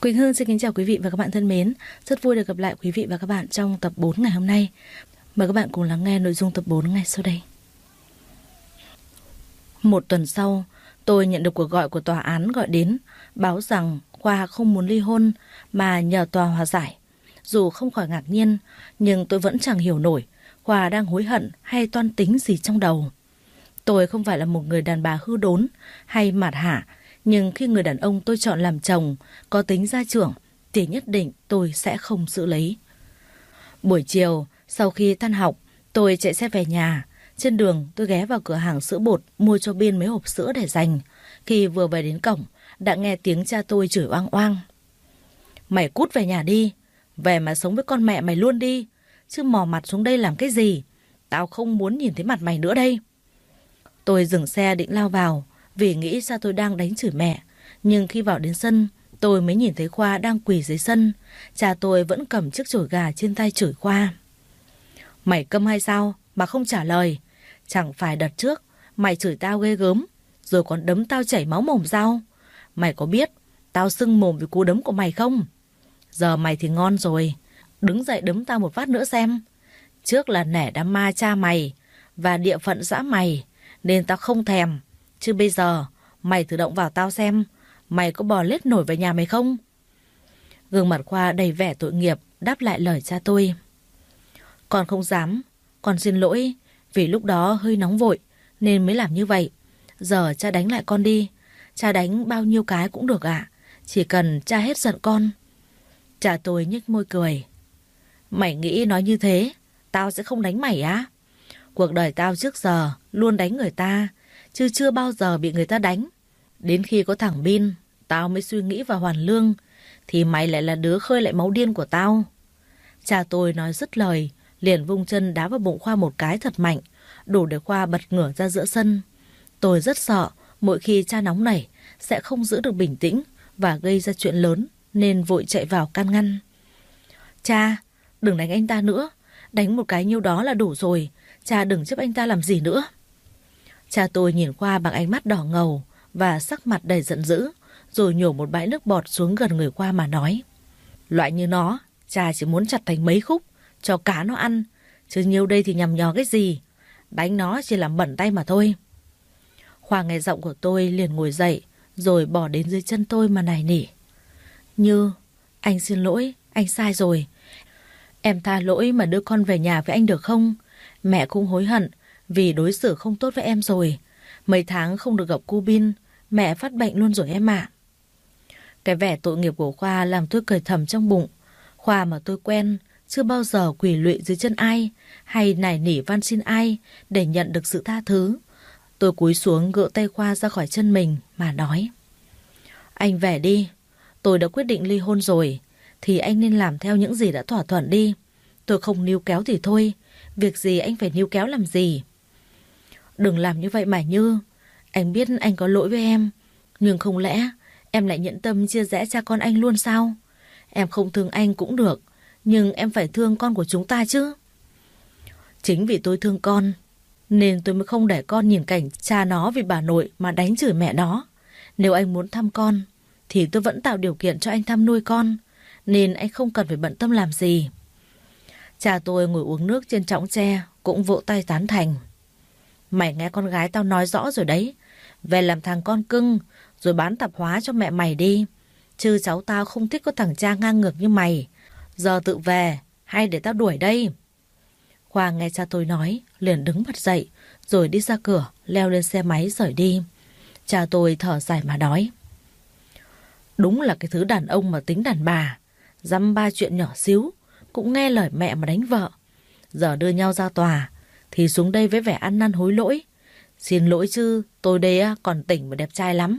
Quỳnh Hương xin kính chào quý vị và các bạn thân mến. Rất vui được gặp lại quý vị và các bạn trong tập 4 ngày hôm nay. Mời các bạn cùng lắng nghe nội dung tập 4 ngay sau đây. Một tuần sau, tôi nhận được cuộc gọi của tòa án gọi đến, báo rằng Khoa không muốn ly hôn mà nhờ tòa hòa giải. Dù không khỏi ngạc nhiên, nhưng tôi vẫn chẳng hiểu nổi Khoa đang hối hận hay toan tính gì trong đầu. Tôi không phải là một người đàn bà hư đốn hay mạt hả, nhưng khi người đàn ông tôi chọn làm chồng có tính gia trưởng thì nhất định tôi sẽ không giữ lấy. Buổi chiều, sau khi tan học, tôi chạy xe về nhà. Trên đường tôi ghé vào cửa hàng sữa bột mua cho Biên mấy hộp sữa để dành. Khi vừa về đến cổng, đã nghe tiếng cha tôi chửi oang oang. Mày cút về nhà đi, về mà sống với con mẹ mày luôn đi, chứ mò mặt xuống đây làm cái gì? Tao không muốn nhìn thấy mặt mày nữa đây. Tôi dừng xe định lao vào vì nghĩ cha tôi đang đánh chửi mẹ. Nhưng khi vào đến sân, tôi mới nhìn thấy Khoa đang quỳ dưới sân. Cha tôi vẫn cầm chiếc chổi gà trên tay chửi Khoa. Mày câm hay sao mà không trả lời? Chẳng phải đợt trước mày chửi tao ghê gớm, rồi còn đấm tao chảy máu mồm sao? Mày có biết tao sưng mồm vì cú đấm của mày không? Giờ mày thì ngon rồi, đứng dậy đấm tao một phát nữa xem. Trước là nể đám ma cha mày và địa phận xã mày nên tao không thèm. Chứ bây giờ mày thử động vào tao xem, mày có bò lết nổi về nhà mày không? Gương mặt Khoa đầy vẻ tội nghiệp đáp lại lời cha tôi. Con không dám, con xin lỗi, vì lúc đó hơi nóng vội nên mới làm như vậy. Giờ cha đánh lại con đi, cha đánh bao nhiêu cái cũng được ạ, chỉ cần cha hết giận con. Cha tôi nhếch môi cười. Mày nghĩ nói như thế tao sẽ không đánh mày á? Cuộc đời tao trước giờ luôn đánh người ta, chứ chưa bao giờ bị người ta đánh. Đến khi có thằng Bin, tao mới suy nghĩ và hoàn lương, thì mày lại là đứa khơi lại máu điên của tao. Cha tôi nói dứt lời, liền vung chân đá vào bụng Khoa một cái thật mạnh, đủ để Khoa bật ngửa ra giữa sân. Tôi rất sợ mỗi khi cha nóng nảy sẽ không giữ được bình tĩnh và gây ra chuyện lớn, nên vội chạy vào can ngăn. Cha, đừng đánh anh ta nữa, đánh một cái nhiêu đó là đủ rồi, cha đừng chấp anh ta làm gì nữa. Cha tôi nhìn Khoa bằng ánh mắt đỏ ngầu và sắc mặt đầy giận dữ, rồi nhổ một bãi nước bọt xuống gần người Khoa mà nói. Loại như nó, cha chỉ muốn chặt thành mấy khúc, cho cá nó ăn, chứ nhiêu đây thì nhằm nhò cái gì, đánh nó chỉ làm bẩn tay mà thôi. Khoa nghe giọng của tôi liền ngồi dậy, rồi bỏ đến dưới chân tôi mà nài nỉ. Như, anh xin lỗi, anh sai rồi. Em tha lỗi mà đưa con về nhà với anh được không? Mẹ cũng hối hận vì đối xử không tốt với em rồi. Mấy tháng không được gặp cô Bin, mẹ phát bệnh luôn rồi em ạ. Cái vẻ tội nghiệp của Khoa làm tôi cười thầm trong bụng. Khoa mà tôi quen chưa bao giờ quỳ lụy dưới chân ai hay nài nỉ van xin ai để nhận được sự tha thứ. Tôi cúi xuống gỡ tay Khoa ra khỏi chân mình mà nói. Anh về đi, tôi đã quyết định ly hôn rồi, thì anh nên làm theo những gì đã thỏa thuận đi. Tôi không níu kéo thì thôi, việc gì anh phải níu kéo làm gì? Đừng làm như vậy mà Như. Anh biết anh có lỗi với em, nhưng không lẽ em lại nhẫn tâm chia rẽ cha con anh luôn sao? Em không thương anh cũng được, nhưng em phải thương con của chúng ta chứ. Chính vì tôi thương con nên tôi mới không để con nhìn cảnh cha nó vì bà nội mà đánh chửi mẹ nó. Nếu anh muốn thăm con thì tôi vẫn tạo điều kiện cho anh thăm nuôi con, nên anh không cần phải bận tâm làm gì. Cha tôi ngồi uống nước trên chõng tre cũng vỗ tay tán thành. Mày nghe con gái tao nói rõ rồi đấy, về làm thằng con cưng rồi bán tạp hóa cho mẹ mày đi, chứ cháu tao không thích có thằng cha ngang ngược như mày. Giờ tự về hay để tao đuổi đây? Khoa nghe cha tôi nói liền đứng bật dậy, rồi đi ra cửa leo lên xe máy rời đi. Cha tôi thở dài mà nói. Đúng là cái thứ đàn ông mà tính đàn bà, dăm ba chuyện nhỏ xíu cũng nghe lời mẹ mà đánh vợ. Giờ đưa nhau ra tòa thì xuống đây với vẻ ăn năn hối lỗi. Xin lỗi chứ tôi đây còn tỉnh và đẹp trai lắm.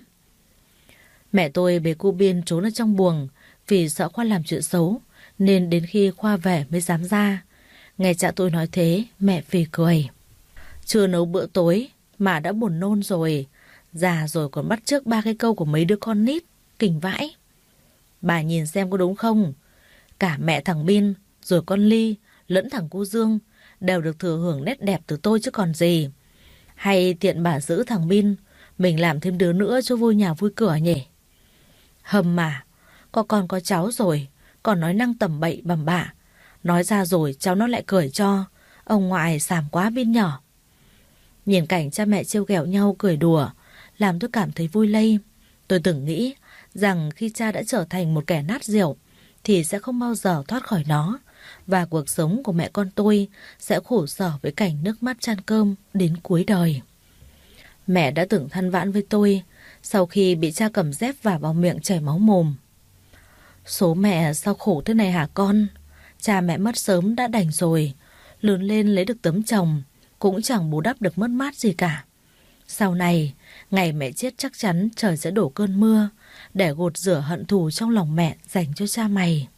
Mẹ tôi bế cô Biên trốn ở trong buồng vì sợ Khoa làm chuyện xấu, nên đến khi Khoa về mới dám ra. Nghe cha tôi nói thế, mẹ phì cười. Chưa nấu bữa tối mà đã buồn nôn rồi, già rồi còn bắt chước ba cái câu của mấy đứa con nít, kinh vãi. Bà nhìn xem có đúng không? Cả mẹ thằng Bin, rồi con Ly, lẫn thằng cô Dương đều được thừa hưởng nét đẹp từ tôi chứ còn gì. Hay tiện bà giữ thằng Bin, mình làm thêm đứa nữa cho vui nhà vui cửa nhỉ? Hầm mà, có con có cháu rồi, còn nói năng tầm bậy bầm bạ. Nói ra rồi cháu nó lại cười cho. Ông ngoại xàm quá Bin nhỏ. Nhìn cảnh cha mẹ trêu ghẹo nhau cười đùa làm tôi cảm thấy vui lây. Tôi từng nghĩ rằng khi cha đã trở thành một kẻ nát rượu thì sẽ không bao giờ thoát khỏi nó, và cuộc sống của mẹ con tôi sẽ khổ sở với cảnh nước mắt chan cơm đến cuối đời. Mẹ đã từng than vãn với tôi sau khi bị cha cầm dép vả vào miệng chảy máu mồm. Số mẹ sao khổ thế này hả con? Cha mẹ mất sớm đã đành rồi, lớn lên lấy được tấm chồng cũng chẳng bù đắp được mất mát gì cả. Sau này, ngày mẹ chết chắc chắn trời sẽ đổ cơn mưa để gột rửa hận thù trong lòng mẹ dành cho cha mày.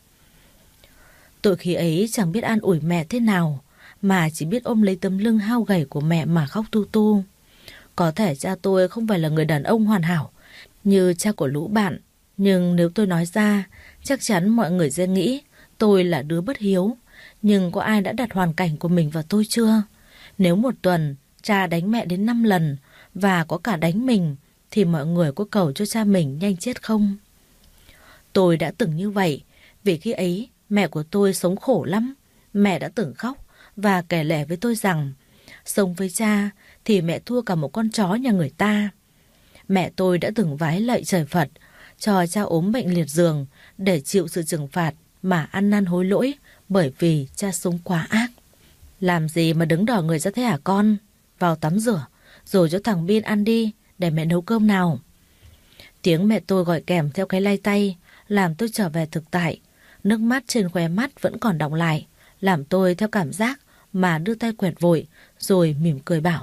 Tôi khi ấy chẳng biết an ủi mẹ thế nào, mà chỉ biết ôm lấy tấm lưng hao gầy của mẹ mà khóc tu tu. Có thể cha tôi không phải là người đàn ông hoàn hảo như cha của lũ bạn, nhưng nếu tôi nói ra, chắc chắn mọi người sẽ nghĩ tôi là đứa bất hiếu. Nhưng có ai đã đặt hoàn cảnh của mình vào tôi chưa? Nếu một tuần cha đánh mẹ đến 5 lần và có cả đánh mình, thì mọi người có cầu cho cha mình nhanh chết không? Tôi đã từng như vậy, vì khi ấy mẹ của tôi sống khổ lắm. Mẹ đã từng khóc và kể lể với tôi rằng sống với cha thì mẹ thua cả một con chó nhà người ta. Mẹ tôi đã từng vái lạy trời Phật cho cha ốm bệnh liệt giường để chịu sự trừng phạt mà ăn năn hối lỗi bởi vì cha sống quá ác. Làm gì mà đứng đỏ người ra thế hả con? Vào tắm rửa rồi cho thằng Bin ăn đi để mẹ nấu cơm nào. Tiếng mẹ tôi gọi kèm theo cái lay tay làm tôi trở về thực tại. Nước mắt trên khóe mắt vẫn còn đọng lại, làm tôi theo cảm giác mà đưa tay quẹt vội rồi mỉm cười bảo: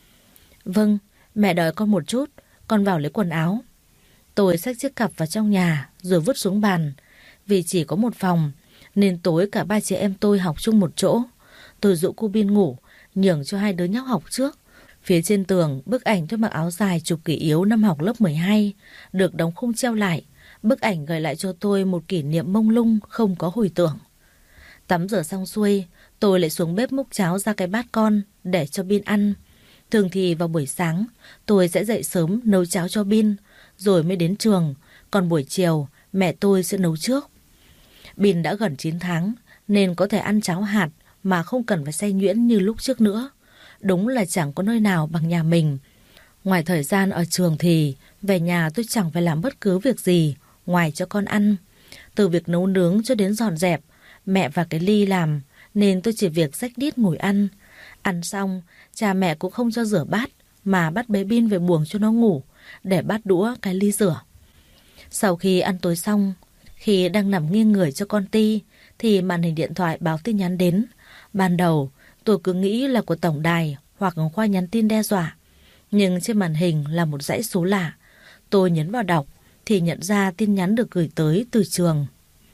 Vâng, mẹ đợi con một chút, con vào lấy quần áo. Tôi xách chiếc cặp vào trong nhà rồi vứt xuống bàn. Vì chỉ có một phòng nên tối cả ba chị em tôi học chung một chỗ. Tôi dụ cô Bin ngủ, nhường cho hai đứa nhóc học trước. Phía trên tường, bức ảnh tôi mặc áo dài chụp kỷ yếu năm học lớp 12 được đóng khung treo lại. Bức ảnh gợi lại cho tôi một kỷ niệm mông lung không có hồi tưởng. Tắm rửa xong xuôi, tôi lại xuống bếp múc cháo ra cái bát con để cho Bin ăn. Thường thì vào buổi sáng, tôi sẽ dậy sớm nấu cháo cho Bin, rồi mới đến trường. Còn buổi chiều, mẹ tôi sẽ nấu trước. Bin đã gần 9 tháng, nên có thể ăn cháo hạt mà không cần phải xay nhuyễn như lúc trước nữa. Đúng là chẳng có nơi nào bằng nhà mình. Ngoài thời gian ở trường thì về nhà tôi chẳng phải làm bất cứ việc gì ngoài cho con ăn. Từ việc nấu nướng cho đến dọn dẹp, mẹ và cái ly làm, nên tôi chỉ việc xách đít ngồi ăn. Ăn xong, cha mẹ cũng không cho rửa bát, mà bắt bé Bin về buồng cho nó ngủ, để bát đũa cái ly rửa. Sau khi ăn tối xong, khi đang nằm nghiêng người cho con ti, thì màn hình điện thoại báo tin nhắn đến. Ban đầu, tôi cứ nghĩ là của tổng đài hoặc khoa nhắn tin đe dọa. Nhưng trên màn hình là một dãy số lạ. Tôi nhấn vào đọc thì nhận ra tin nhắn được gửi tới từ trường.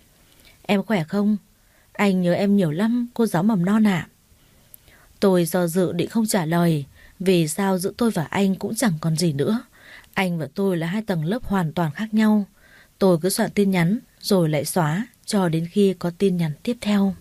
Em khỏe không? Anh nhớ em nhiều lắm, cô giáo mầm non ạ. Tôi do dự định không trả lời, vì sao giữa tôi và anh cũng chẳng còn gì nữa. Anh và tôi là hai tầng lớp hoàn toàn khác nhau. Tôi cứ soạn tin nhắn rồi lại xóa cho đến khi có tin nhắn tiếp theo.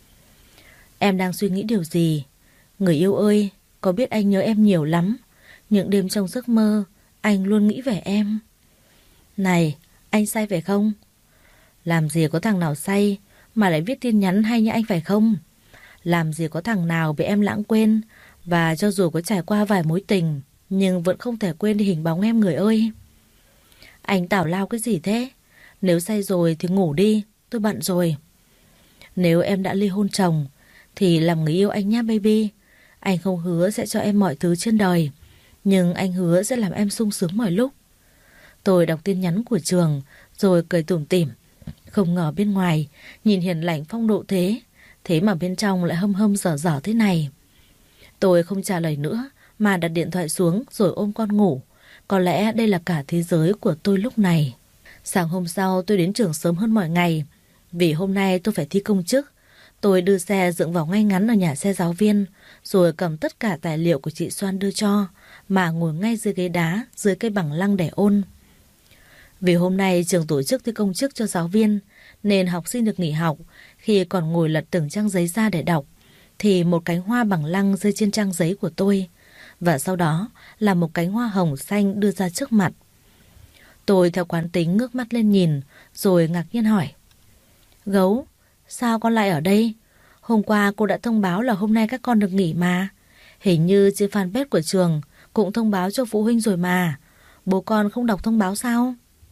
Em đang suy nghĩ điều gì? Người yêu ơi, có biết anh nhớ em nhiều lắm. Những đêm trong giấc mơ, anh luôn nghĩ về em. Này, anh say phải không? Làm gì có thằng nào say mà lại viết tin nhắn hay như anh phải không? Làm gì có thằng nào bị em lãng quên, và cho dù có trải qua vài mối tình nhưng vẫn không thể quên đi hình bóng em người ơi. Anh tào lao cái gì thế? Nếu say rồi thì ngủ đi, tôi bận rồi. Nếu em đã ly hôn chồng thì làm người yêu anh nhé baby. Anh không hứa sẽ cho em mọi thứ trên đời, nhưng anh hứa sẽ làm em sung sướng mọi lúc. Tôi đọc tin nhắn của trường rồi cười tủm tỉm. Không ngờ bên ngoài nhìn hiền lành phong độ thế mà bên trong lại hâm hâm dở dở thế này. Tôi không trả lời nữa mà đặt điện thoại xuống rồi ôm con ngủ. Có lẽ đây là cả thế giới của tôi lúc này. Sáng hôm sau tôi đến trường sớm hơn mọi ngày, vì hôm nay tôi phải thi công chức. Tôi đưa xe dựng vào ngay ngắn ở nhà xe giáo viên, rồi cầm tất cả tài liệu của chị Soan đưa cho, mà ngồi ngay dưới ghế đá, dưới cây bằng lăng để ôn. Vì hôm nay trường tổ chức thi công chức cho giáo viên, nên học sinh được nghỉ học. Khi còn ngồi lật từng trang giấy ra để đọc, thì một cánh hoa bằng lăng rơi trên trang giấy của tôi, và sau đó là một cánh hoa hồng xanh đưa ra trước mặt. Tôi theo quán tính ngước mắt lên nhìn, rồi ngạc nhiên hỏi. Gấu, sao con lại ở đây? Hôm qua cô đã thông báo là hôm nay các con được nghỉ mà. Hình như trên fanpage của trường cũng thông báo cho phụ huynh rồi mà. Bố con không đọc thông báo sao?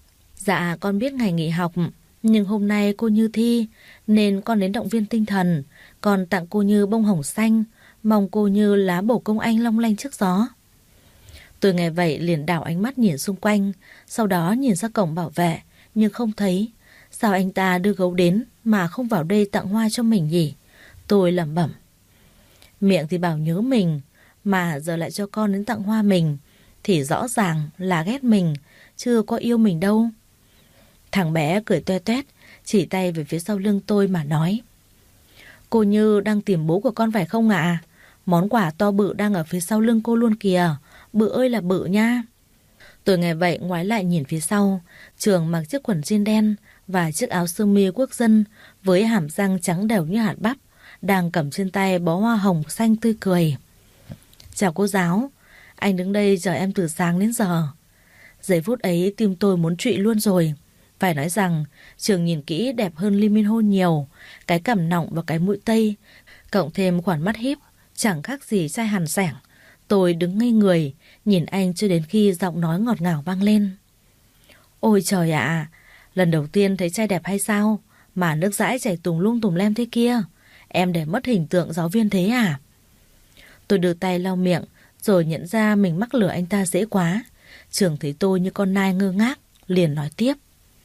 Dạ con biết ngày nghỉ học, nhưng hôm nay cô Như thi nên con đến động viên tinh thần. Con tặng cô Như bông hồng xanh, mong cô Như lá bổ công anh long lanh trước gió. Tôi nghe vậy liền đảo ánh mắt nhìn xung quanh, sau đó nhìn ra cổng bảo vệ, nhưng không thấy. Sao anh ta đưa Gấu đến mà không vào đây tặng hoa cho mình nhỉ? Tôi lẩm bẩm. Miệng thì bảo nhớ mình, mà giờ lại cho con đến tặng hoa mình, thì rõ ràng là ghét mình, chưa có yêu mình đâu. Thằng bé cười toe toét, chỉ tay về phía sau lưng tôi mà nói. Cô Như đang tìm bố của con phải không ạ? Món quà to bự đang ở phía sau lưng cô luôn kìa, bự ơi là bự nha. Tôi nghe vậy ngoái lại nhìn phía sau, Trường mặc chiếc quần jean đen và chiếc áo sơ mi quốc dân với hàm răng trắng đều như hạt bắp, đang cầm trên tay bó hoa hồng xanh tươi cười. Chào cô giáo, anh đứng đây chờ em từ sáng đến giờ. Giây phút ấy tim tôi muốn trụy luôn rồi. Phải nói rằng Trường nhìn kỹ đẹp hơn Lee Min Ho nhiều, cái cằm nọng và cái mũi tây, cộng thêm khoản mắt híp, chẳng khác gì trai Hàn sẻng. Tôi đứng ngây người, nhìn anh cho đến khi giọng nói ngọt ngào vang lên. Ôi trời ạ, lần đầu tiên thấy trai đẹp hay sao, mà nước dãi chảy tùm lum tùm lem thế kia. Em để mất hình tượng giáo viên thế à? Tôi đưa tay lau miệng, rồi nhận ra mình mắc lừa anh ta dễ quá. Trường thấy tôi như con nai ngơ ngác, liền nói tiếp.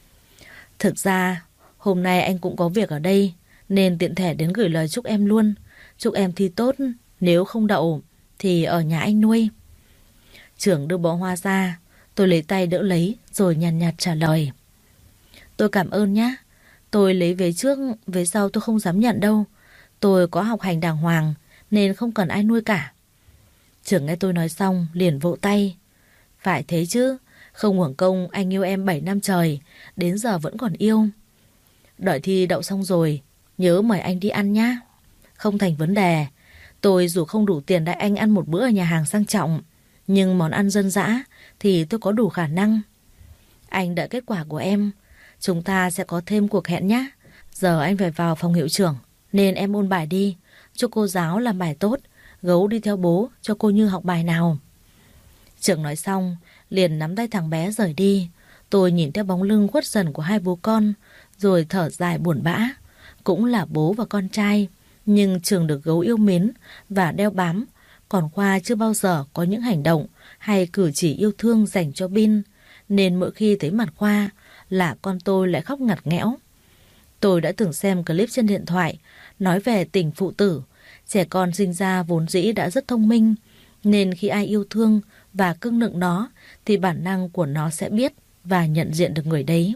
Thực ra, hôm nay anh cũng có việc ở đây, nên tiện thể đến gửi lời chúc em luôn. Chúc em thi tốt, nếu không đậu thì ở nhà anh nuôi. Trường đưa bó hoa ra, tôi lấy tay đỡ lấy rồi nhàn nhạt trả lời. Tôi cảm ơn nhá. Tôi lấy về trước, về sau tôi không dám nhận đâu. Tôi có học hành đàng hoàng nên không cần ai nuôi cả. Trường nghe tôi nói xong liền vỗ tay. Phải thế chứ, không uổng công anh yêu em 7 năm trời, đến giờ vẫn còn yêu. Đợi thi đậu xong rồi, nhớ mời anh đi ăn nhá. Không thành vấn đề. Tôi dù không đủ tiền đãi anh ăn một bữa ở nhà hàng sang trọng, nhưng món ăn dân dã thì tôi có đủ khả năng. Anh đợi kết quả của em, chúng ta sẽ có thêm cuộc hẹn nhé. Giờ anh phải vào phòng hiệu trưởng, nên em ôn bài đi. Chúc cô giáo làm bài tốt. Gấu đi theo bố cho cô Như học bài nào. Trưởng nói xong liền nắm tay thằng bé rời đi. Tôi nhìn theo bóng lưng khuất dần của hai bố con, rồi thở dài buồn bã. Cũng là bố và con trai, nhưng Trường được Gấu yêu mến và đeo bám, còn Khoa chưa bao giờ có những hành động hay cử chỉ yêu thương dành cho Bin, nên mỗi khi thấy mặt Khoa là con tôi lại khóc ngặt nghẽo. Tôi đã từng xem clip trên điện thoại nói về tình phụ tử. Trẻ con sinh ra vốn dĩ đã rất thông minh, nên khi ai yêu thương và cưng nựng nó thì bản năng của nó sẽ biết và nhận diện được người đấy.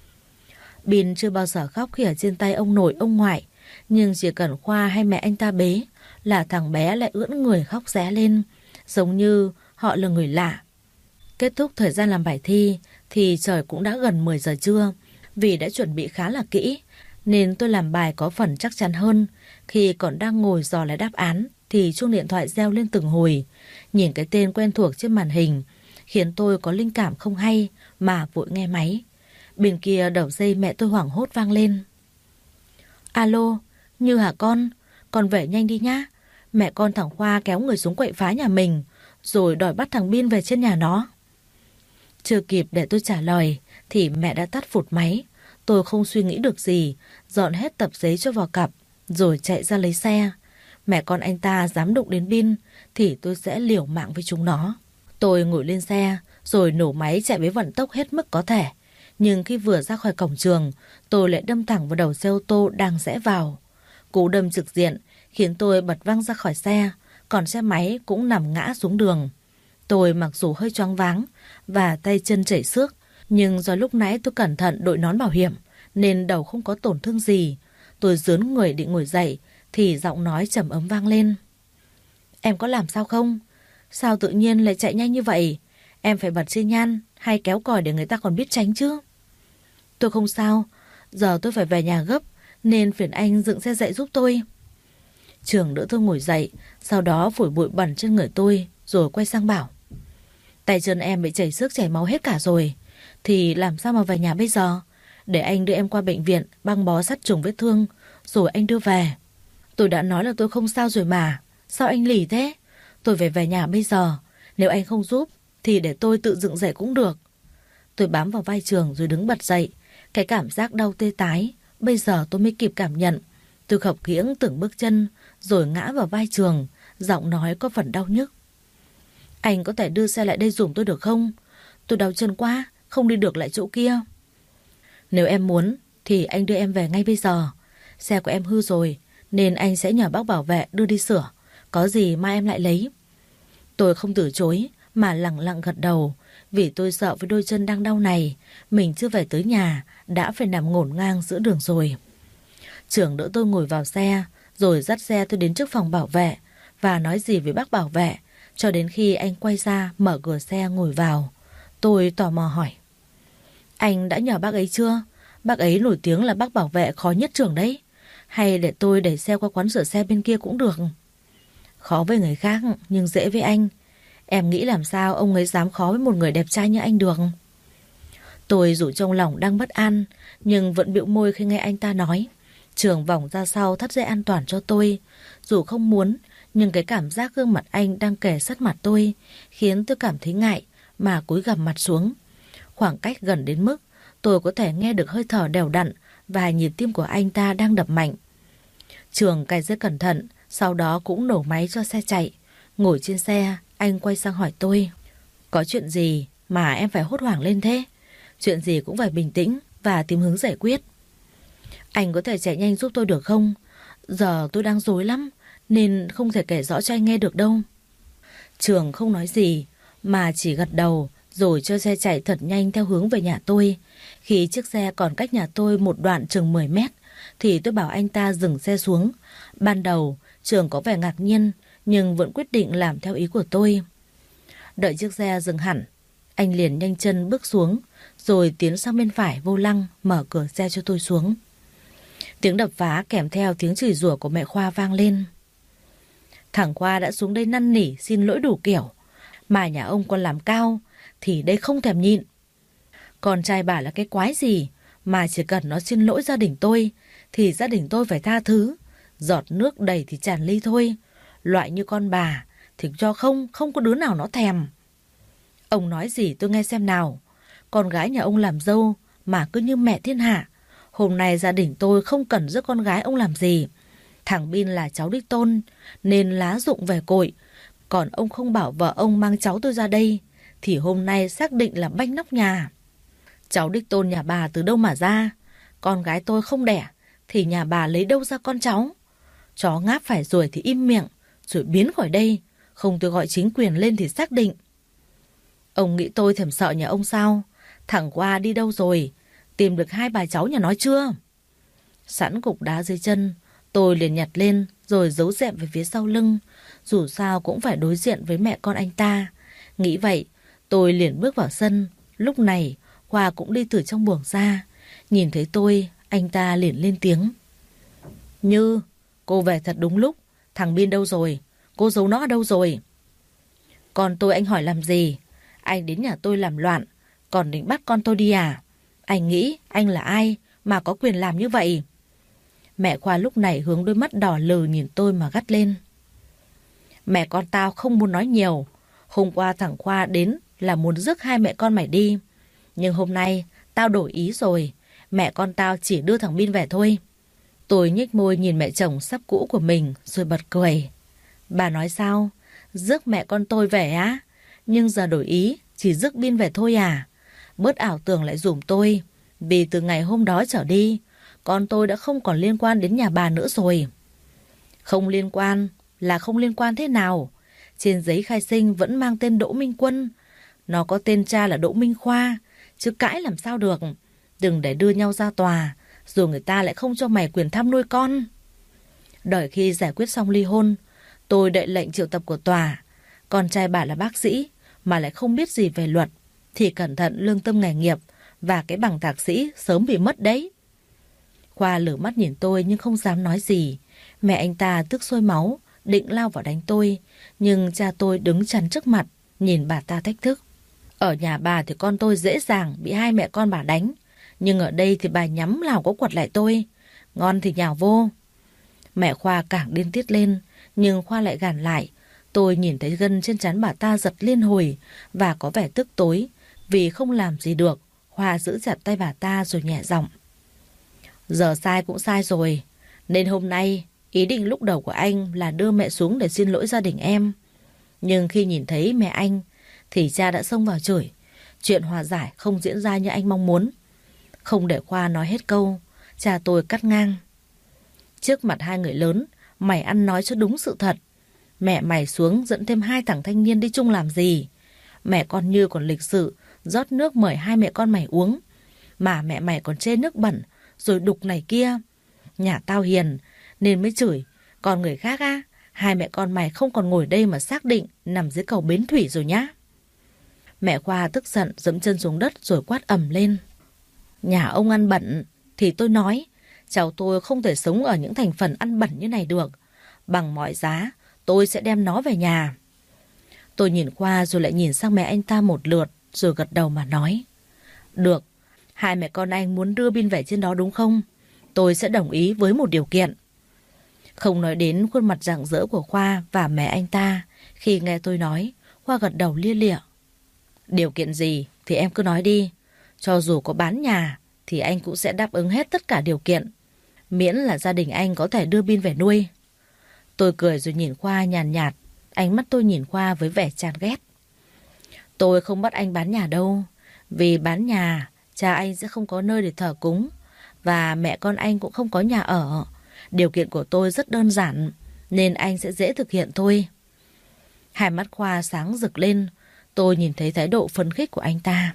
Bin chưa bao giờ khóc khi ở trên tay ông nội ông ngoại, nhưng chỉ cần Khoa hay mẹ anh ta bế là thằng bé lại ưỡn người khóc ré lên, giống như họ là người lạ. Kết thúc thời gian làm bài thi thì trời cũng đã gần 10 giờ trưa. Vì đã chuẩn bị khá là kỹ nên tôi làm bài có phần chắc chắn hơn. Khi còn đang ngồi dò lại đáp án thì chuông điện thoại reo lên từng hồi. Nhìn cái tên quen thuộc trên màn hình khiến tôi có linh cảm không hay mà vội nghe máy. Bên kia đầu dây mẹ tôi hoảng hốt vang lên. Alo, Như hả con? Con về nhanh đi nhá. Mẹ con thằng Khoa kéo người xuống quậy phá nhà mình, rồi đòi bắt thằng Bin về trên nhà nó. Chưa kịp để tôi trả lời thì mẹ đã tắt phụt máy. Tôi không suy nghĩ được gì, dọn hết tập giấy cho vào cặp, rồi chạy ra lấy xe. Mẹ con anh ta dám đụng đến Bin thì tôi sẽ liều mạng với chúng nó. Tôi ngồi lên xe rồi nổ máy chạy với vận tốc hết mức có thể. Nhưng khi vừa ra khỏi cổng trường, tôi lại đâm thẳng vào đầu xe ô tô đang rẽ vào. Cú đâm trực diện khiến tôi bật văng ra khỏi xe, còn xe máy cũng nằm ngã xuống đường. Tôi mặc dù hơi choáng váng và tay chân chảy xước, nhưng do lúc nãy tôi cẩn thận đội nón bảo hiểm nên đầu không có tổn thương gì. Tôi rướn người định ngồi dậy thì giọng nói trầm ấm vang lên. Em có làm sao không? Sao tự nhiên lại chạy nhanh như vậy? Em phải bật xi nhan hay kéo còi để người ta còn biết tránh chứ? Tôi không sao, giờ tôi phải về nhà gấp nên phiền anh dựng xe dậy giúp tôi. Trường đỡ tôi ngồi dậy, sau đó phủi bụi bẩn trên người tôi rồi quay sang bảo. Tay chân em bị chảy xước chảy máu hết cả rồi. thì làm sao mà về nhà bây giờ? Để anh đưa em qua bệnh viện băng bó sát trùng vết thương, rồi anh đưa về. Tôi đã nói là tôi không sao rồi mà. Sao anh lì thế? Tôi phải về nhà bây giờ. Nếu anh không giúp thì để tôi tự dựng dậy cũng được. Tôi bám vào vai Trường rồi đứng bật dậy. Cái cảm giác đau tê tái bây giờ tôi mới kịp cảm nhận. Tôi khập khiễng từng bước chân rồi ngã vào vai Trường, giọng nói có phần đau nhức. Anh có thể đưa xe lại đây giùm tôi được không? Tôi đau chân quá, không đi được lại chỗ kia. Nếu em muốn thì anh đưa em về ngay bây giờ. Xe của em hư rồi nên anh sẽ nhờ bác bảo vệ đưa đi sửa. Có gì mai em lại lấy. Tôi không từ chối mà lẳng lặng gật đầu, vì tôi sợ với đôi chân đang đau này, mình chưa về tới nhà đã phải nằm ngổn ngang giữa đường rồi. Trưởng đỡ tôi ngồi vào xe, rồi dắt xe tôi đến trước phòng bảo vệ và nói gì với bác bảo vệ, cho đến khi anh quay ra mở cửa xe ngồi vào. Tôi tò mò hỏi: Anh đã nhờ bác ấy chưa? Bác ấy nổi tiếng là bác bảo vệ khó nhất trường đấy. Hay để tôi đẩy xe qua quán sửa xe bên kia cũng được. Khó với người khác nhưng dễ với anh. Em nghĩ làm sao ông ấy dám khó với một người đẹp trai như anh được? Tôi dù trong lòng đang bất an, nhưng vẫn bĩu môi khi nghe anh ta nói. Trường vòng ra sau thắt dây an toàn cho tôi. Dù không muốn, nhưng cái cảm giác gương mặt anh đang kề sát mặt tôi khiến tôi cảm thấy ngại mà cúi gằm mặt xuống. Khoảng cách gần đến mức tôi có thể nghe được hơi thở đều đặn và nhịp tim của anh ta đang đập mạnh. Trường cài dây cẩn thận, sau đó cũng nổ máy cho xe chạy. Ngồi trên xe, anh quay sang hỏi tôi: Có chuyện gì mà em phải hốt hoảng lên thế? Chuyện gì cũng phải bình tĩnh và tìm hướng giải quyết. Anh có thể chạy nhanh giúp tôi được không? Giờ tôi đang rối lắm nên không thể kể rõ cho anh nghe được đâu. Trường không nói gì mà chỉ gật đầu rồi cho xe chạy thật nhanh theo hướng về nhà tôi. Khi chiếc xe còn cách nhà tôi một đoạn chừng 10 mét thì tôi bảo anh ta dừng xe xuống. Ban đầu Trường có vẻ ngạc nhiên nhưng vẫn quyết định làm theo ý của tôi. Đợi chiếc xe dừng hẳn, anh liền nhanh chân bước xuống rồi tiến sang bên phải vô lăng mở cửa xe cho tôi xuống. Tiếng đập phá kèm theo tiếng chửi rủa của mẹ Khoa vang lên. Thằng Khoa đã xuống đây năn nỉ xin lỗi đủ kiểu, mà nhà ông còn làm cao thì đây không thèm nhịn. Con trai bà là cái quái gì mà chỉ cần nó xin lỗi gia đình tôi thì gia đình tôi phải tha thứ. Giọt nước đầy thì tràn ly thôi. Loại như con bà thì cho không có đứa nào nó thèm. Ông nói gì tôi nghe xem nào. Con gái nhà ông làm dâu mà cứ như mẹ thiên hạ. Hôm nay gia đình tôi không cần giúp con gái ông làm gì. Thằng Bin là cháu đích tôn nên lá dụng về cội. Còn ông không bảo vợ ông mang cháu tôi ra đây thì hôm nay xác định là banh nóc nhà. Cháu đích tôn nhà bà từ đâu mà ra? Con gái tôi không đẻ thì nhà bà lấy đâu ra con cháu? Chó ngáp phải rồi thì im miệng rồi biến khỏi đây. Không tôi gọi chính quyền lên thì xác định. Ông nghĩ tôi thèm sợ nhà ông sao? Thằng Khoa đi đâu rồi? Tìm được hai bà cháu nhà nó chưa? Sẵn cục đá dưới chân, tôi liền nhặt lên rồi giấu dẹm về phía sau lưng. Dù sao cũng phải đối diện với mẹ con anh ta. Nghĩ vậy, tôi liền bước vào sân. Lúc này, Khoa cũng đi từ trong buồng ra. Nhìn thấy tôi, anh ta liền lên tiếng: Như, cô về thật đúng lúc. Thằng Bin đâu rồi? Cô giấu nó ở đâu rồi? Con tôi anh hỏi làm gì? Anh đến nhà tôi làm loạn, còn định bắt con tôi đi à? Anh nghĩ anh là ai mà có quyền làm như vậy? Mẹ Khoa lúc này hướng đôi mắt đỏ lừ nhìn tôi mà gắt lên. Mẹ con tao không muốn nói nhiều. Hôm qua thằng Khoa đến là muốn rước hai mẹ con mày đi. Nhưng hôm nay tao đổi ý rồi. Mẹ con tao chỉ đưa thằng Bin về thôi. Tôi nhếch môi nhìn mẹ chồng sắp cũ của mình rồi bật cười. Bà nói sao? Rước mẹ con tôi về á? Nhưng giờ đổi ý chỉ rước Bin về thôi à? Bớt ảo tưởng lại giùm tôi. Vì từ ngày hôm đó trở đi, con tôi đã không còn liên quan đến nhà bà nữa rồi. Không liên quan là không liên quan thế nào? Trên giấy khai sinh vẫn mang tên Đỗ Minh Quân. Nó có tên cha là Đỗ Minh Khoa, chứ cãi làm sao được. Đừng để đưa nhau ra tòa, rồi người ta lại không cho mày quyền thăm nuôi con. Đợi khi giải quyết xong ly hôn, tôi đợi lệnh triệu tập của tòa. Con trai bà là bác sĩ mà lại không biết gì về luật thì cẩn thận lương tâm nghề nghiệp và cái bằng thạc sĩ sớm bị mất đấy. Khoa lửa mắt nhìn tôi nhưng không dám nói gì. Mẹ anh ta tức sôi máu, định lao vào đánh tôi, nhưng cha tôi đứng chắn trước mặt, nhìn bà ta thách thức. Ở nhà bà thì con tôi dễ dàng bị hai mẹ con bà đánh. Nhưng ở đây thì bà nhắm nào có quật lại tôi. Ngon thì nhào vô. Mẹ Khoa càng điên tiết lên, nhưng Khoa lại gàn lại. Tôi nhìn thấy gân trên trán bà ta giật liên hồi và có vẻ tức tối. Vì không làm gì được, Khoa giữ chặt tay bà ta rồi nhẹ giọng. Giờ sai cũng sai rồi. Nên hôm nay, ý định lúc đầu của anh là đưa mẹ xuống để xin lỗi gia đình em. Nhưng khi nhìn thấy mẹ anh, thì cha đã xông vào chửi. Chuyện hòa giải không diễn ra như anh mong muốn. Không để Khoa nói hết câu, cha tôi cắt ngang. Trước mặt hai người lớn, mày ăn nói cho đúng sự thật. Mẹ mày xuống dẫn thêm hai thằng thanh niên đi chung làm gì? Mẹ con Như còn lịch sự rót nước mời hai mẹ con mày uống. Mà mẹ mày còn chê nước bẩn rồi đục này kia. Nhà tao hiền nên mới chửi. Còn người khác á, hai mẹ con mày không còn ngồi đây mà xác định nằm dưới cầu bến thủy rồi nhá. Mẹ Khoa tức giận giẫm chân xuống đất rồi quát ầm lên. Nhà ông ăn bẩn thì tôi nói, cháu tôi không thể sống ở những thành phần ăn bẩn như này được. Bằng mọi giá, tôi sẽ đem nó về nhà. Tôi nhìn Khoa rồi lại nhìn sang mẹ anh ta một lượt rồi gật đầu mà nói. Được, hai mẹ con anh muốn đưa Bin về trên đó đúng không? Tôi sẽ đồng ý với một điều kiện. Không nói đến khuôn mặt rạng rỡ của Khoa và mẹ anh ta, khi nghe tôi nói, Khoa gật đầu lia lịa. Điều kiện gì thì em cứ nói đi. Cho dù có bán nhà thì anh cũng sẽ đáp ứng hết tất cả điều kiện. Miễn là gia đình anh có thể đưa Bin về nuôi. Tôi cười rồi nhìn Khoa nhàn nhạt. Ánh mắt tôi nhìn Khoa với vẻ chán ghét. Tôi không bắt anh bán nhà đâu. Vì bán nhà, cha anh sẽ không có nơi để thờ cúng. Và mẹ con anh cũng không có nhà ở. Điều kiện của tôi rất đơn giản, nên anh sẽ dễ thực hiện thôi. Hai mắt Khoa sáng rực lên. Tôi nhìn thấy thái độ phấn khích của anh ta.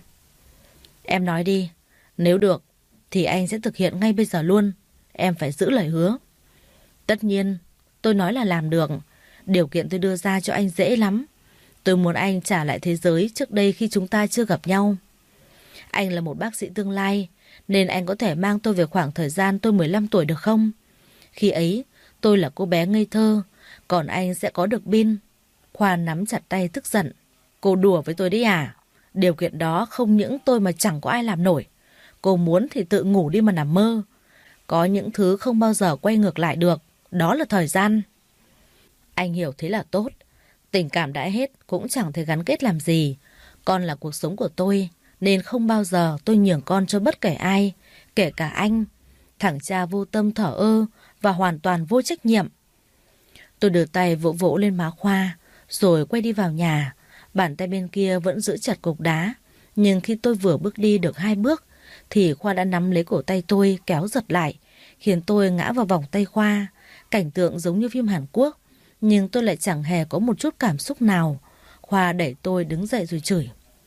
Em nói đi. Nếu được thì anh sẽ thực hiện ngay bây giờ luôn. Em phải giữ lời hứa. Tất nhiên, tôi nói là làm được. Điều kiện tôi đưa ra cho anh dễ lắm. Tôi muốn anh trả lại thế giới trước đây khi chúng ta chưa gặp nhau. Anh là một bác sĩ tương lai, nên anh có thể mang tôi về khoảng thời gian tôi 15 tuổi được không? Khi ấy, tôi là cô bé ngây thơ, còn anh sẽ có được Bin. Khoa nắm chặt tay tức giận. Cô đùa với tôi đấy à? Điều kiện đó không những tôi mà chẳng có ai làm nổi. Cô muốn thì tự ngủ đi mà nằm mơ. Có những thứ không bao giờ quay ngược lại được. Đó là thời gian. Anh hiểu thế là tốt. Tình cảm đã hết cũng chẳng thể gắn kết làm gì. Con là cuộc sống của tôi, nên không bao giờ tôi nhường con cho bất kể ai, kể cả anh. Thằng cha vô tâm thở ơ và hoàn toàn vô trách nhiệm. Tôi đưa tay vỗ vỗ lên má Khoa, rồi quay đi vào nhà. Bàn tay bên kia vẫn giữ chặt cục đá. Nhưng khi tôi vừa bước đi được 2 bước, thì Khoa đã nắm lấy cổ tay tôi kéo giật lại, khiến tôi ngã vào vòng tay Khoa. Cảnh tượng giống như phim Hàn Quốc, nhưng tôi lại chẳng hề có một chút cảm xúc nào. Khoa đẩy tôi đứng dậy rồi chửi.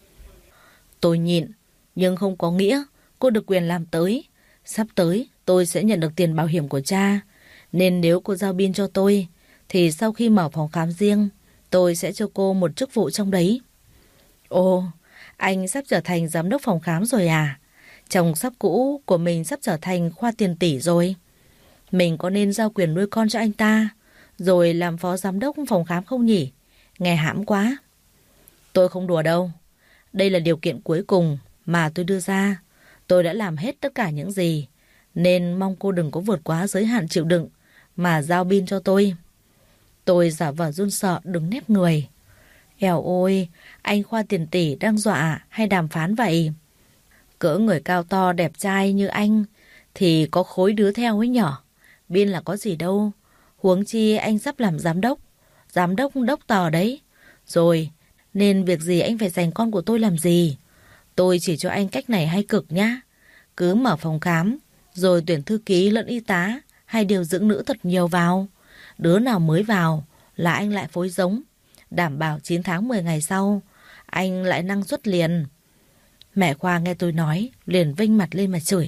Tôi nhịn, nhưng không có nghĩa cô được quyền làm tới. Sắp tới tôi sẽ nhận được tiền bảo hiểm của cha. Nên nếu cô giao Bin cho tôi, thì sau khi mở phòng khám riêng, tôi sẽ cho cô một chức vụ trong đấy. Ồ, anh sắp trở thành giám đốc phòng khám rồi à? Chồng sắp cũ của mình sắp trở thành Khoa tiền tỷ rồi. Mình có nên giao quyền nuôi con cho anh ta, rồi làm phó giám đốc phòng khám không nhỉ? Nghe hãm quá. Tôi không đùa đâu. Đây là điều kiện cuối cùng mà tôi đưa ra. Tôi đã làm hết tất cả những gì, nên mong cô đừng có vượt quá giới hạn chịu đựng mà giao Bin cho tôi. Tôi giả vờ run sợ đứng nép người. Eo ôi, anh Khoa tiền tỷ đang dọa hay đàm phán vậy? Cỡ người cao to đẹp trai như anh thì có khối đứa theo ấy nhở. Bin là có gì đâu. Huống chi anh sắp làm giám đốc đốc tờ đấy. Rồi, nên việc gì anh phải giành con của tôi làm gì? Tôi chỉ cho anh cách này hay cực nhá. Cứ mở phòng khám, rồi tuyển thư ký lẫn y tá hay điều dưỡng nữ thật nhiều vào. Đứa nào mới vào là anh lại phối giống. Đảm bảo 9 tháng 10 ngày sau, anh lại năng suất liền. Mẹ Khoa nghe tôi nói, liền vênh mặt lên mà chửi.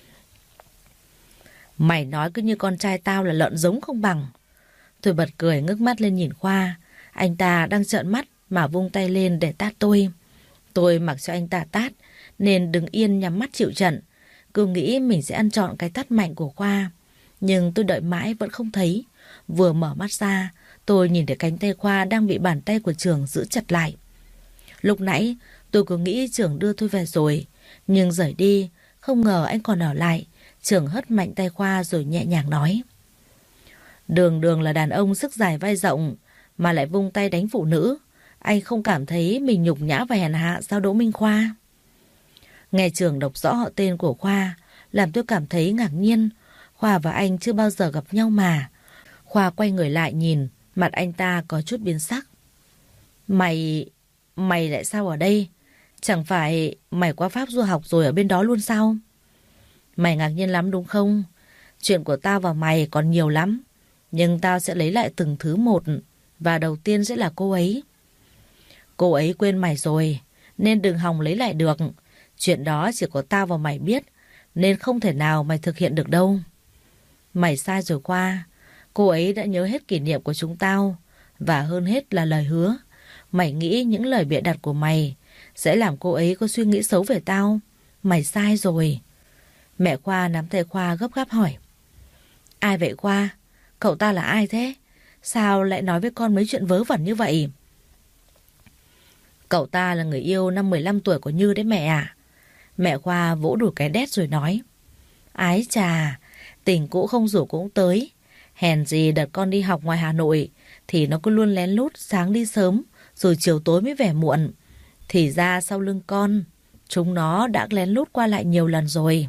Mày nói cứ như con trai tao là lợn giống không bằng. Tôi bật cười ngước mắt lên nhìn Khoa. Anh ta đang trợn mắt mà vung tay lên để tát tôi. Tôi mặc cho anh ta tát, nên đứng yên nhắm mắt chịu trận. Cứ nghĩ mình sẽ ăn trọn cái tát mạnh của Khoa. Nhưng tôi đợi mãi vẫn không thấy. Vừa mở mắt ra, tôi nhìn thấy cánh tay Khoa đang bị bàn tay của Trường giữ chặt lại. Lúc nãy Tôi cứ nghĩ Trưởng đưa tôi về rồi, nhưng rời đi, không ngờ anh còn ở lại. Trưởng hất mạnh tay Khoa rồi nhẹ nhàng nói: Đường Đường là đàn ông sức dài vai rộng mà lại vung tay đánh phụ nữ. Anh không cảm thấy mình nhục nhã và hèn hạ sao Đỗ Minh Khoa? Nghe Trưởng đọc rõ họ tên của Khoa làm tôi cảm thấy ngạc nhiên. Khoa và anh chưa bao giờ gặp nhau mà. Khoa quay người lại nhìn, mặt anh ta có chút biến sắc. Mày lại sao ở đây? Chẳng phải mày qua Pháp du học rồi ở bên đó luôn sao? Mày ngạc nhiên lắm đúng không? Chuyện của tao và mày còn nhiều lắm, nhưng tao sẽ lấy lại từng thứ một. Và đầu tiên sẽ là cô ấy. Cô ấy quên mày rồi, nên đừng hòng lấy lại được. Chuyện đó chỉ có tao và mày biết, nên không thể nào mày thực hiện được đâu. Mày sai rồi Khoa. Cô ấy đã nhớ hết kỷ niệm của chúng tao, và hơn hết là lời hứa. Mày nghĩ những lời bịa đặt của mày sẽ làm cô ấy có suy nghĩ xấu về tao. Mày sai rồi. Mẹ Khoa nắm tay Khoa gấp gáp hỏi: Ai vậy Khoa? Cậu ta là ai thế? Sao lại nói với con mấy chuyện vớ vẩn như vậy? Cậu ta là người yêu năm 15 tuổi của Như đấy mẹ à. Mẹ Khoa vỗ đùi cái đét rồi nói: Ái chà, tình cũ không rủ cũng tới. Hèn gì đợt con đi học ngoài Hà Nội thì nó cứ luôn lén lút sáng đi sớm rồi chiều tối mới về muộn. Thì ra sau lưng con, chúng nó đã lén lút qua lại nhiều lần rồi.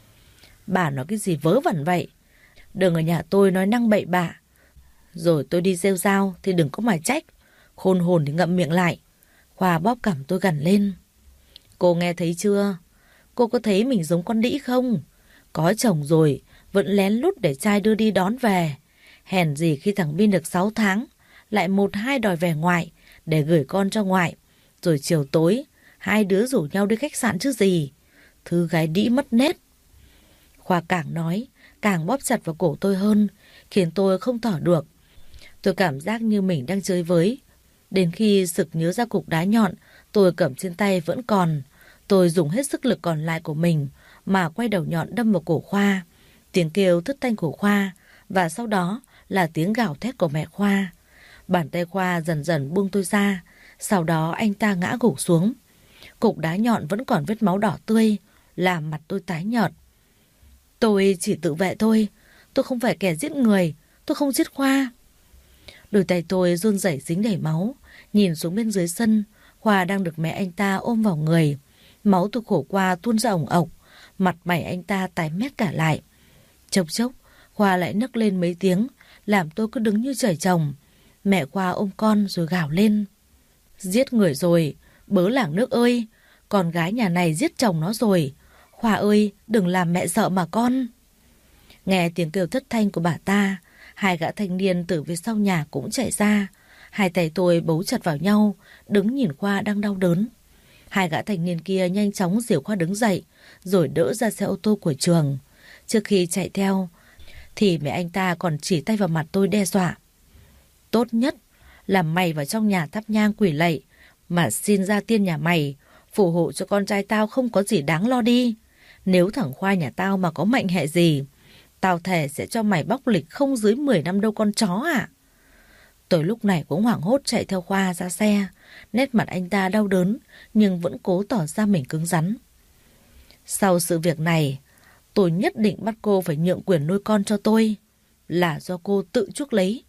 Bà nói cái gì vớ vẩn vậy? Đừng ở nhà tôi nói năng bậy bạ, rồi tôi đi rêu rao thì đừng có mà trách. Khôn hồn thì ngậm miệng lại. Khoa bóp cằm tôi gằn lên: Cô nghe thấy chưa? Cô có thấy mình giống con đĩ không? Có chồng rồi vẫn lén lút để trai đưa đi đón về. Hèn gì khi thằng Bin được 6 tháng lại 1-2 đòi về ngoại để gửi con cho ngoại. Rồi chiều tối hai đứa rủ nhau đi khách sạn chứ gì. Thứ gái đĩ mất nết. Khoa càng nói càng bóp chặt vào cổ tôi hơn, khiến tôi không thở được. Tôi cảm giác như mình đang chơi với. Đến khi sực nhớ ra cục đá nhọn tôi cầm trên tay vẫn còn. Tôi dùng hết sức lực còn lại của mình mà quay đầu nhọn đâm vào cổ Khoa. Tiếng kêu thất thanh của Khoa, và sau đó là tiếng gào thét của mẹ Khoa. Bàn tay Khoa dần dần buông tôi ra. Sau đó anh ta ngã gục xuống. Cục đá nhọn vẫn còn vết máu đỏ tươi, làm mặt tôi tái nhợt. Tôi chỉ tự vệ thôi. Tôi không phải kẻ giết người. Tôi không giết Khoa. Đôi tay tôi run rẩy dính đầy máu. Nhìn xuống bên dưới sân, Khoa đang được mẹ anh ta ôm vào người. Máu từ cổ Khoa tuôn ra ổng ộc. Mặt mày anh ta tái mét cả lại. Chốc chốc Khoa lại nấc lên mấy tiếng, làm tôi cứ đứng như trời trồng. Mẹ Khoa ôm con rồi gào lên: Giết người rồi, bớ làng nước ơi. Con gái nhà này giết chồng nó rồi. Khoa ơi, đừng làm mẹ sợ mà con. Nghe tiếng kêu thất thanh của bà ta, hai gã thanh niên từ phía sau nhà cũng chạy ra. Hai tay tôi bấu chặt vào nhau, đứng nhìn Khoa đang đau đớn. Hai gã thanh niên kia nhanh chóng dìu Khoa đứng dậy, rồi đỡ ra xe ô tô của trường. Trước khi chạy theo thì mẹ anh ta còn chỉ tay vào mặt tôi đe dọa: Tốt nhất là mày vào trong nhà thắp nhang quỷ lạy mà xin ra tiên nhà mày phù hộ cho con trai tao không có gì đáng lo đi. Nếu thằng Khoa nhà tao mà có mệnh hệ gì, tao thề sẽ cho mày bóc lịch không dưới 10 năm đâu con chó à. Tôi lúc này cũng hoảng hốt chạy theo Khoa ra xe. Nét mặt anh ta đau đớn nhưng vẫn cố tỏ ra mình cứng rắn. Sau sự việc này, tôi nhất định bắt cô phải nhượng quyền nuôi con cho tôi, là do cô tự chuốc lấy.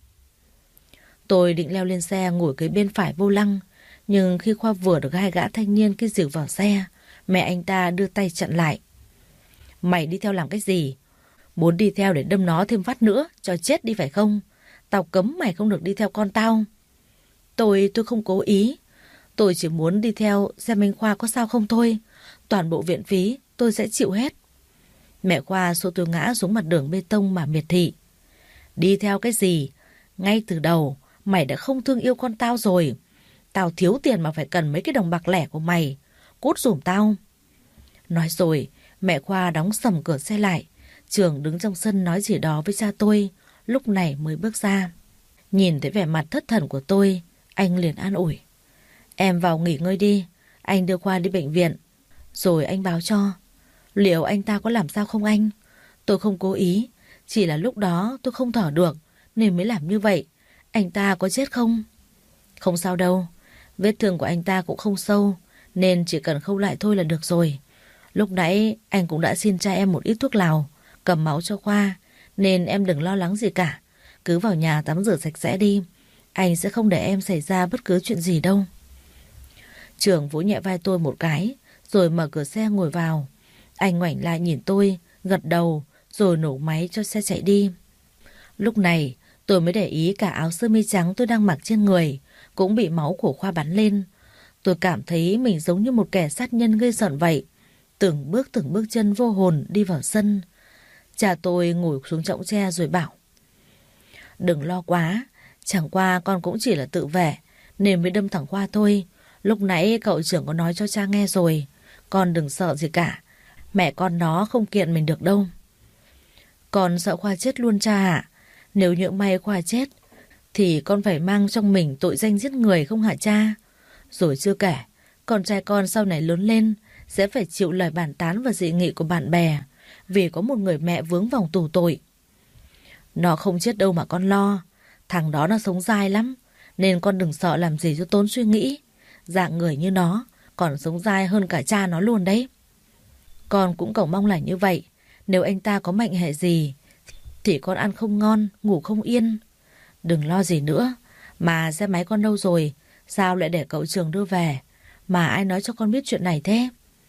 Tôi định leo lên xe ngồi kế bên phải vô lăng, nhưng khi Khoa vừa được hai gã thanh niên kia dìu vào xe, mẹ anh ta đưa tay chặn lại. Mày đi theo làm cái gì? Muốn đi theo để đâm nó thêm phát nữa cho chết đi phải không? Tao cấm mày không được đi theo con tao. Tôi không cố ý. Tôi chỉ muốn đi theo xem anh Khoa có sao không thôi. Toàn bộ viện phí tôi sẽ chịu hết. Mẹ Khoa xô tôi ngã xuống mặt đường bê tông mà miệt thị. Đi theo cái gì? Ngay từ đầu mày đã không thương yêu con tao rồi. Tao thiếu tiền mà phải cần mấy cái đồng bạc lẻ của mày. Cút giùm tao. Nói rồi mẹ Khoa đóng sầm cửa xe lại. Trường đứng trong sân nói gì đó với cha tôi, lúc này mới bước ra. Nhìn thấy vẻ mặt thất thần của tôi, anh liền an ủi: Em vào nghỉ ngơi đi, anh đưa Khoa đi bệnh viện, rồi anh báo cho. Liệu anh ta có làm sao không anh? Tôi không cố ý, chỉ là lúc đó tôi không thở được nên mới làm như vậy. Anh ta có chết không? Không sao đâu, vết thương của anh ta cũng không sâu, nên chỉ cần khâu lại thôi là được rồi. Lúc nãy anh cũng đã xin cha em một ít thuốc lào, cầm máu cho Khoa, nên em đừng lo lắng gì cả. Cứ vào nhà tắm rửa sạch sẽ đi, anh sẽ không để em xảy ra bất cứ chuyện gì đâu. Trường vỗ nhẹ vai tôi một cái, rồi mở cửa xe ngồi vào. Anh ngoảnh lại nhìn tôi, gật đầu, rồi nổ máy cho xe chạy đi. Lúc này tôi mới để ý cả áo sơ mi trắng tôi đang mặc trên người cũng bị máu của Khoa bắn lên. Tôi cảm thấy mình giống như một kẻ sát nhân gây rợn vậy. Từng bước chân vô hồn đi vào sân. Cha tôi ngồi xuống chõng tre rồi bảo: đừng lo quá, chẳng qua con cũng chỉ là tự vệ nên mới đâm thẳng Khoa thôi. Lúc nãy cậu trưởng có nói cho cha nghe rồi, con đừng sợ gì cả. Mẹ con nó không kiện mình được đâu. Con sợ Khoa chết luôn cha ạ? Nếu nhỡ may Khoa chết thì con phải mang trong mình tội danh giết người không hả cha? Rồi chưa kể, con trai con sau này lớn lên sẽ phải chịu lời bàn tán và dị nghị của bạn bè vì có một người mẹ vướng vòng tù tội. Nó không chết đâu mà con lo. Thằng đó nó sống dai lắm, nên con đừng sợ làm gì cho tốn suy nghĩ. Dạng người như nó còn sống dai hơn cả cha nó luôn đấy. Con cũng cầu mong là như vậy. Nếu anh ta có mệnh hệ gì thì con ăn không ngon, ngủ không yên. Đừng lo gì nữa. Mà xe máy con đâu rồi? Sao lại để cậu Trường đưa về? Mà ai nói cho con biết chuyện này thế?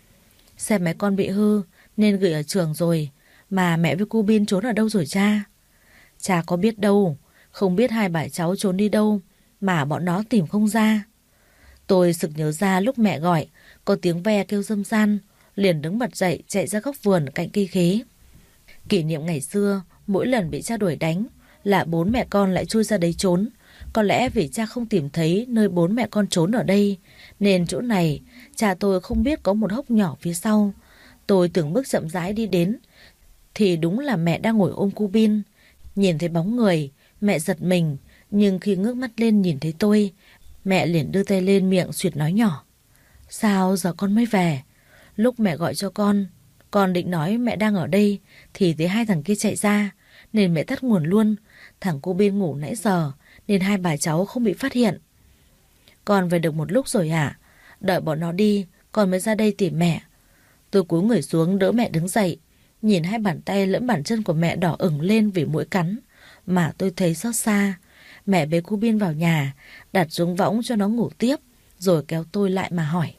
Xe máy con bị hư nên gửi ở trường rồi. Mà mẹ với cô Bin trốn ở đâu rồi cha? Cha có biết đâu. Không biết hai bà cháu trốn đi đâu mà bọn nó tìm không ra. Tôi sực nhớ ra lúc mẹ gọi có tiếng ve kêu râm ran, liền đứng bật dậy chạy ra góc vườn cạnh cây khế. Kỷ niệm ngày xưa, mỗi lần bị cha đuổi đánh là bốn mẹ con lại chui ra đấy trốn. Có lẽ vì cha không tìm thấy nơi bốn mẹ con trốn ở đây, nên chỗ này cha tôi không biết có một hốc nhỏ phía sau. Tôi từng bước chậm rãi đi đến thì đúng là mẹ đang ngồi ôm cu Bin. Nhìn thấy bóng người, mẹ giật mình, nhưng khi ngước mắt lên nhìn thấy tôi, mẹ liền đưa tay lên miệng suyệt nói nhỏ: sao giờ con mới về? Lúc mẹ gọi cho con định nói mẹ đang ở đây thì thấy hai thằng kia chạy ra, nên mẹ tắt nguồn luôn. Thằng cô Bin ngủ nãy giờ nên hai bà cháu không bị phát hiện. Con về được một lúc rồi hả? Đợi bọn nó đi con mới ra đây tìm mẹ. Tôi cúi người xuống đỡ mẹ đứng dậy, nhìn hai bàn tay lẫn bàn chân của mẹ đỏ ửng lên vì muỗi cắn mà tôi thấy xót xa. Mẹ bế cô Bin vào nhà, đặt xuống võng cho nó ngủ tiếp, rồi kéo tôi lại mà hỏi: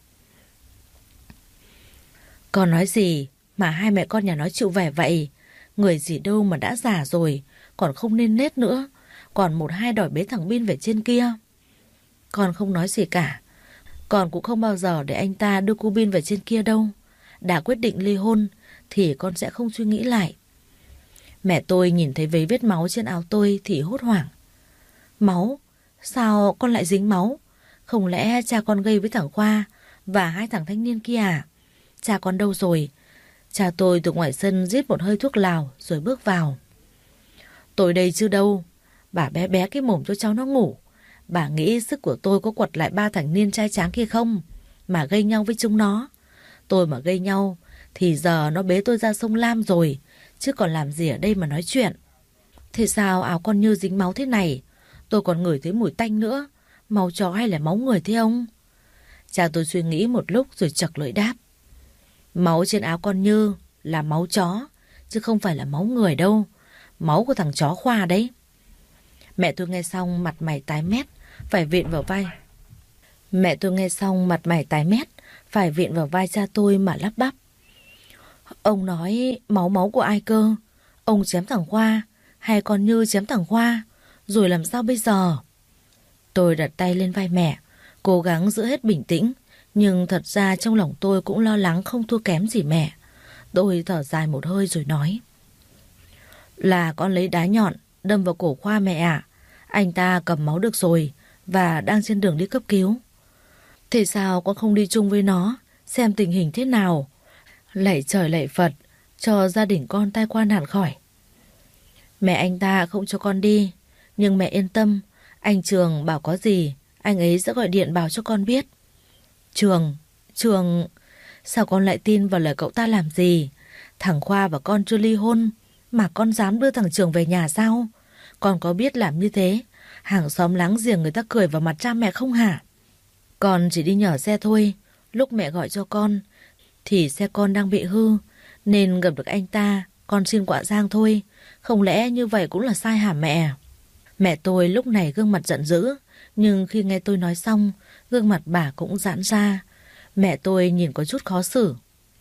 con nói gì mà hai mẹ con nhà nó chịu vẻ vậy? Người gì đâu mà đã già rồi, còn không nên nết nữa, còn một hai đòi bế thằng Bin về trên kia. Con không nói gì cả. Con cũng không bao giờ để anh ta đưa cô Bin về trên kia đâu. Đã quyết định ly hôn thì con sẽ không suy nghĩ lại. Mẹ tôi nhìn thấy vết vết máu trên áo tôi thì hốt hoảng. Máu? Sao con lại dính máu? Không lẽ cha con gây với thằng Khoa và hai thằng thanh niên kia à? Cha con đâu rồi? Cha tôi từ ngoài sân rít một hơi thuốc lào rồi bước vào. Tôi đây chứ đâu. Bà bé bé cái mồm cho cháu nó ngủ. Bà nghĩ sức của tôi có quật lại ba thằng niên trai tráng kia không mà gây nhau với chúng nó? Tôi mà gây nhau thì giờ nó bế tôi ra sông Lam rồi, chứ còn làm gì ở đây mà nói chuyện. Thế sao áo con Như dính máu thế này? Tôi còn ngửi thấy mùi tanh nữa. Máu chó hay là máu người thế ông? Cha tôi suy nghĩ một lúc rồi chậc lưỡi đáp: máu trên áo con Như là máu chó, chứ không phải là máu người đâu. Máu của thằng chó Khoa đấy. Mẹ tôi nghe xong mặt mày tái mét, phải vịn vào vai. Phải vịn vào vai cha tôi mà lắp bắp: ông nói máu của ai cơ? Ông chém thằng Khoa hay con Như chém thằng Khoa? Rồi làm sao bây giờ? Tôi đặt tay lên vai mẹ, cố gắng giữ hết bình tĩnh, nhưng thật ra trong lòng tôi cũng lo lắng không thua kém gì mẹ. Tôi thở dài một hơi rồi nói: là con lấy đá nhọn đâm vào cổ Khoa mẹ ạ. Anh ta cầm máu được rồi và đang trên đường đi cấp cứu. Thế sao con không đi chung với nó xem tình hình thế nào? Lạy trời lạy Phật cho gia đình con tai qua nạn khỏi. Mẹ anh ta không cho con đi, nhưng mẹ yên tâm, anh Trường bảo có gì anh ấy sẽ gọi điện báo cho con biết. Trường, sao con lại tin vào lời cậu ta làm gì? Thằng Khoa và con chưa ly hôn mà con dám đưa thằng Trường về nhà sao? Con có biết làm như thế hàng xóm láng giềng người ta cười vào mặt cha mẹ không hả? Con chỉ đi nhờ xe thôi, Lúc mẹ gọi cho con thì xe con đang bị hư, nên gặp được anh ta, con xin quả giang thôi. Không lẽ như vậy cũng là sai hả mẹ? Mẹ tôi lúc này gương mặt giận dữ, nhưng khi nghe tôi nói xong, gương mặt bà cũng giãn ra. Mẹ tôi nhìn có chút khó xử.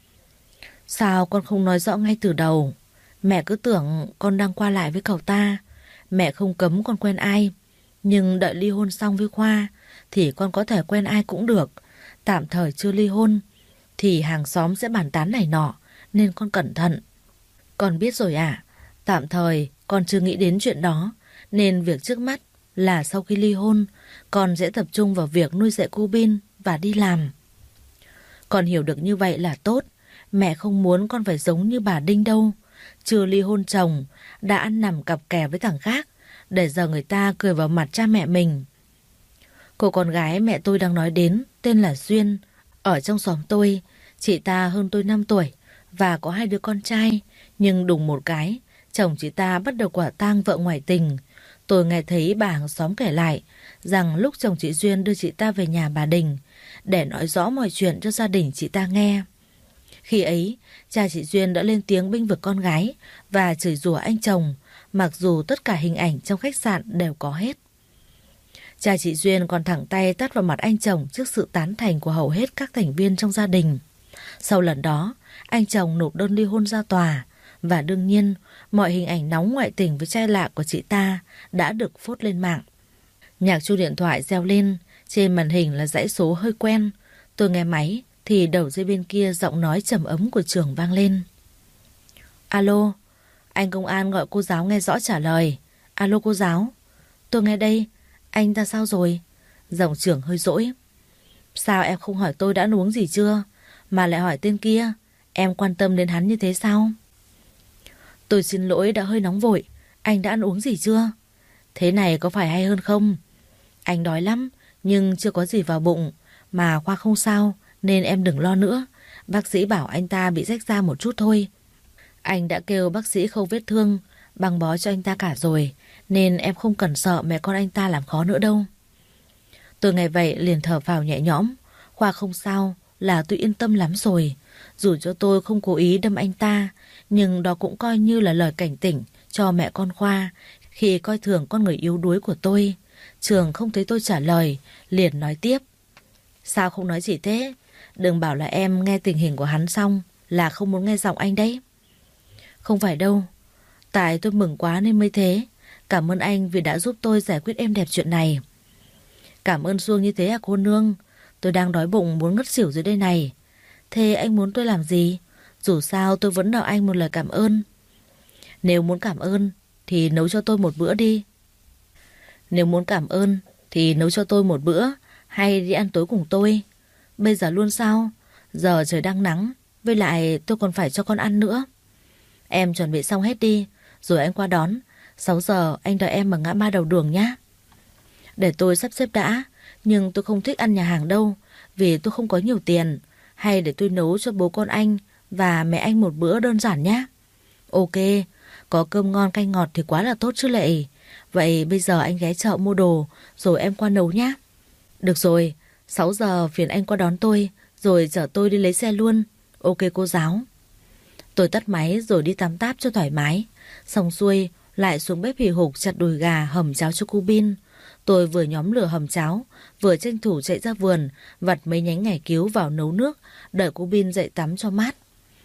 Sao con không nói rõ ngay từ đầu? Mẹ cứ tưởng con đang qua lại với cậu ta. Mẹ không cấm con quen ai, nhưng đợi ly hôn xong với Khoa thì con có thể quen ai cũng được. Tạm thời chưa ly hôn thì hàng xóm sẽ bàn tán này nọ, nên con cẩn thận. Con biết rồi ạ. Tạm thời con chưa nghĩ đến chuyện đó, nên việc trước mắt là sau khi ly hôn con sẽ tập trung vào việc nuôi dạy cô Bin và đi làm. Con hiểu được như vậy là tốt. Mẹ không muốn con phải giống như bà Đinh đâu. Chưa ly hôn chồng đã ăn nằm cặp kè với thằng khác, để giờ người ta cười vào mặt cha mẹ mình. Cô con gái mẹ tôi đang nói đến tên là Duyên. Ở trong xóm tôi, chị ta hơn tôi 5 tuổi và có 2 đứa con trai. Nhưng đùng một cái, chồng chị ta bắt đầu quả tang vợ ngoại tình. Tôi nghe thấy bà hàng xóm kể lại rằng lúc chồng chị Duyên đưa chị ta về nhà bà Đình để nói rõ mọi chuyện cho gia đình chị ta nghe. Khi ấy, cha chị Duyên đã lên tiếng bênh vực con gái và chửi rủa anh chồng, mặc dù tất cả hình ảnh trong khách sạn đều có hết. Cha chị Duyên còn thẳng tay tát vào mặt anh chồng trước sự tán thành của hầu hết các thành viên trong gia đình. Sau lần đó, anh chồng nộp đơn ly hôn ra tòa, và đương nhiên, mọi hình ảnh nóng ngoại tình với trai lạ của chị ta đã được phốt lên mạng. Nhạc chuông điện thoại reo lên, trên màn hình là dãy số hơi quen. Tôi nghe máy thì đầu dây bên kia giọng nói trầm ấm của Trường vang lên. Alo, anh công an gọi cô giáo nghe rõ trả lời. Alo cô giáo, tôi nghe đây, anh ta sao rồi? Giọng Trường hơi dỗi. Sao em không hỏi tôi đã ăn uống gì chưa, mà lại hỏi tên kia? Em quan tâm đến hắn như thế sao? Tôi xin lỗi đã hơi nóng vội. Anh đã ăn uống gì chưa? Thế này có phải hay hơn không? Anh đói lắm, nhưng chưa có gì vào bụng. Mà Khoa không sao, nên em đừng lo nữa. Bác sĩ bảo anh ta bị rách da một chút thôi. Anh đã kêu bác sĩ khâu vết thương, băng bó cho anh ta cả rồi, nên em không cần sợ mẹ con anh ta làm khó nữa đâu. Tôi nghe vậy liền thở phào nhẹ nhõm. Khoa không sao là tôi yên tâm lắm rồi. Dù cho tôi không cố ý đâm anh ta, nhưng đó cũng coi như là lời cảnh tỉnh cho mẹ con Khoa khi coi thường con người yếu đuối của tôi. Trường không thấy tôi trả lời, liền nói tiếp. Sao không nói gì thế? Đừng bảo là em nghe tình hình của hắn xong là không muốn nghe giọng anh đấy. Không phải đâu, tại tôi mừng quá nên mới thế. Cảm ơn anh vì đã giúp tôi giải quyết êm đẹp chuyện này. Cảm ơn Xuông như thế à cô nương? Tôi đang đói bụng muốn ngất xỉu dưới đây này. Thế anh muốn tôi làm gì? Dù sao tôi vẫn nợ anh một lời cảm ơn. Nếu muốn cảm ơn thì nấu cho tôi một bữa đi. Nếu muốn cảm ơn thì nấu cho tôi một bữa, hay đi ăn tối cùng tôi. Bây giờ luôn sao? Giờ trời đang nắng, với lại tôi còn phải cho con ăn nữa. Em chuẩn bị xong hết đi, rồi anh qua đón. 6 giờ anh đợi em ở ngã ba đầu đường nhé. Để tôi sắp xếp đã, nhưng tôi không thích ăn nhà hàng đâu, vì tôi không có nhiều tiền. Hay để tôi nấu cho bố con anh và mẹ anh một bữa đơn giản nhé. Ok, có cơm ngon canh ngọt thì quá là tốt chứ lệ. Vậy bây giờ anh ghé chợ mua đồ, rồi em qua nấu nhé. Được rồi, 6 giờ phiền anh qua đón tôi, rồi chở tôi đi lấy xe luôn. Ok cô giáo. Tôi tắt máy rồi đi tắm táp cho thoải mái. Xong xuôi, lại xuống bếp hì hục chặt đùi gà hầm cháo cho cô Bin. Tôi vừa nhóm lửa hầm cháo, vừa tranh thủ chạy ra vườn, vặt mấy nhánh ngải cứu vào nấu nước, đợi cô Bin dậy tắm cho mát.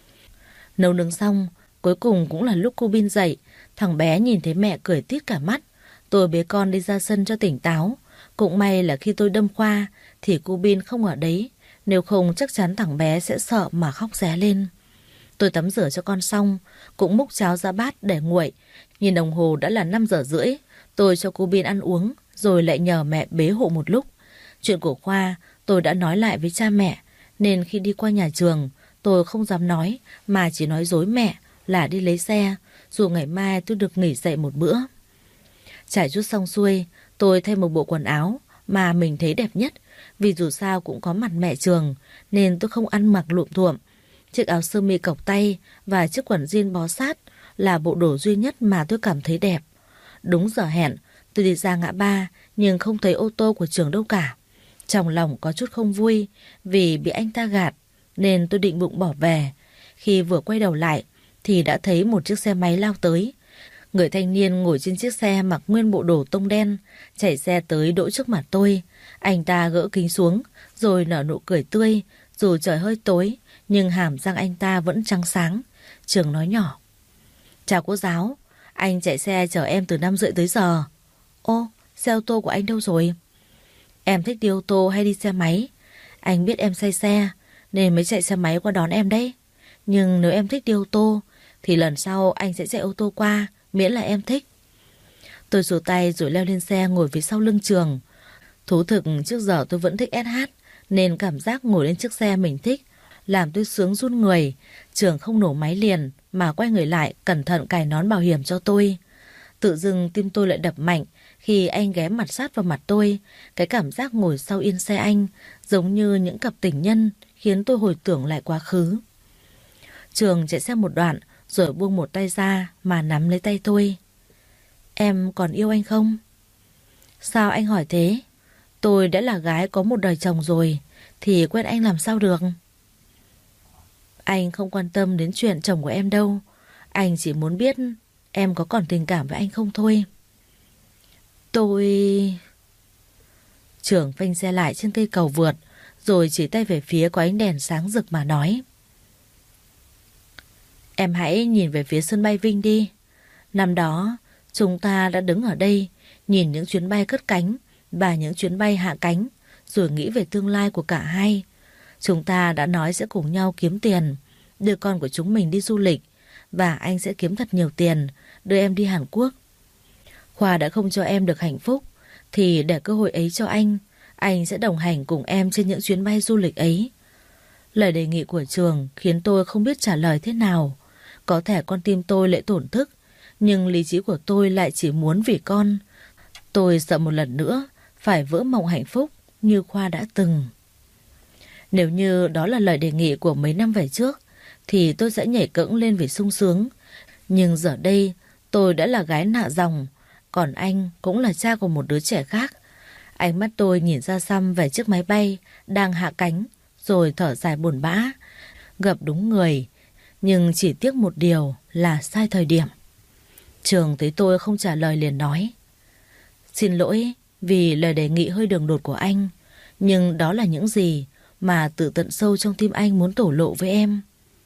Nấu nướng xong, cuối cùng cũng là lúc cô Bin dậy. Thằng bé nhìn thấy mẹ cười tít cả mắt. Tôi bế con đi ra sân cho tỉnh táo. Cũng may là khi tôi đâm Khoa thì cô Bin không ở đấy, nếu không chắc chắn thằng bé sẽ sợ mà khóc ré lên. Tôi tắm rửa cho con xong, cũng múc cháo ra bát để nguội. Nhìn đồng hồ đã là 5 giờ rưỡi. Tôi cho cô Bin ăn uống, rồi lại nhờ mẹ bế hộ một lúc. Chuyện của Khoa tôi đã nói lại với cha mẹ, nên khi đi qua nhà trường tôi không dám nói, mà chỉ nói dối mẹ là đi lấy xe, dù ngày mai tôi được nghỉ dậy một bữa. Trải chuốt xong xuôi, tôi thay một bộ quần áo mà mình thấy đẹp nhất, vì dù sao cũng có mặt mẹ Trường, nên tôi không ăn mặc lụm thuộm. Chiếc áo sơ mi cộc tay và chiếc quần jean bó sát là bộ đồ duy nhất mà tôi cảm thấy đẹp. Đúng giờ hẹn, tôi đi ra ngã ba nhưng không thấy ô tô của Trường đâu cả. Trong lòng có chút không vui vì bị anh ta gạt, nên tôi định bụng bỏ về. Khi vừa quay đầu lại thì đã thấy một chiếc xe máy lao tới. Người thanh niên ngồi trên chiếc xe mặc nguyên bộ đồ tông đen, chạy xe tới đỗ trước mặt tôi. Anh ta gỡ kính xuống rồi nở nụ cười tươi. Dù trời hơi tối nhưng hàm răng anh ta vẫn trắng sáng. Trường nói nhỏ: "Chào cô giáo, anh chạy xe chở em từ 5 rưỡi tới giờ." "Ô, xe ô tô của anh đâu rồi?" "Em thích đi ô tô hay đi xe máy? Anh biết em say xe nên mới chạy xe máy qua đón em đấy. Nhưng nếu em thích đi ô tô thì lần sau anh sẽ chạy ô tô qua, miễn là em thích." Tôi xua tay rồi leo lên xe ngồi phía sau lưng Trường. Thú thực trước giờ tôi vẫn thích SH, nên cảm giác ngồi lên chiếc xe mình thích làm tôi sướng run người. Trường không nổ máy liền mà quay người lại cẩn thận cài nón bảo hiểm cho tôi. Tự dưng tim tôi lại đập mạnh khi anh ghé mặt sát vào mặt tôi. Cái cảm giác ngồi sau yên xe anh giống như những cặp tình nhân, khiến tôi hồi tưởng lại quá khứ. Trường chạy xe một đoạn rồi buông một tay ra mà nắm lấy tay tôi. "Em còn yêu anh không?" "Sao anh hỏi thế? Tôi đã là gái có một đời chồng rồi thì quen anh làm sao được?" "Anh không quan tâm đến chuyện chồng của em đâu. Anh chỉ muốn biết em có còn tình cảm với anh không thôi." Tôi... Trường phanh xe lại trên cây cầu vượt rồi chỉ tay về phía có ánh đèn sáng rực mà nói: "Em hãy nhìn về phía sân bay Vinh đi. Năm đó chúng ta đã đứng ở đây nhìn những chuyến bay cất cánh và những chuyến bay hạ cánh, rồi nghĩ về tương lai của cả hai. Chúng ta đã nói sẽ cùng nhau kiếm tiền, đưa con của chúng mình đi du lịch, và anh sẽ kiếm thật nhiều tiền đưa em đi Hàn Quốc. Khoa đã không cho em được hạnh phúc thì để cơ hội ấy cho anh sẽ đồng hành cùng em trên những chuyến bay du lịch ấy." Lời đề nghị của Trường khiến tôi không biết trả lời thế nào. Có thể con tim tôi lại tổn thức, nhưng lý trí của tôi lại chỉ muốn vì con. Tôi sợ một lần nữa phải vỡ mộng hạnh phúc như Khoa đã từng. Nếu như đó là lời đề nghị của mấy năm về trước thì tôi sẽ nhảy cẫng lên vì sung sướng. Nhưng giờ đây tôi đã là gái nạ dòng, còn anh cũng là cha của một đứa trẻ khác. Ánh mắt tôi nhìn ra xăm về chiếc máy bay đang hạ cánh rồi thở dài buồn bã. Gặp đúng người, nhưng chỉ tiếc một điều là sai thời điểm. Trường thấy tôi không trả lời liền nói: "Xin lỗi vì lời đề nghị hơi đường đột của anh, nhưng đó là những gì mà từ tận sâu trong tim anh muốn thổ lộ với em."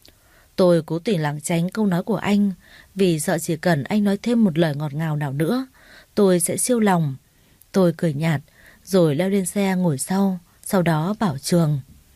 Tôi cố tình lảng tránh câu nói của anh vì sợ chỉ cần anh nói thêm một lời ngọt ngào nào nữa tôi sẽ siêu lòng. Tôi cười nhạt rồi leo lên xe ngồi sau đó bảo Trường: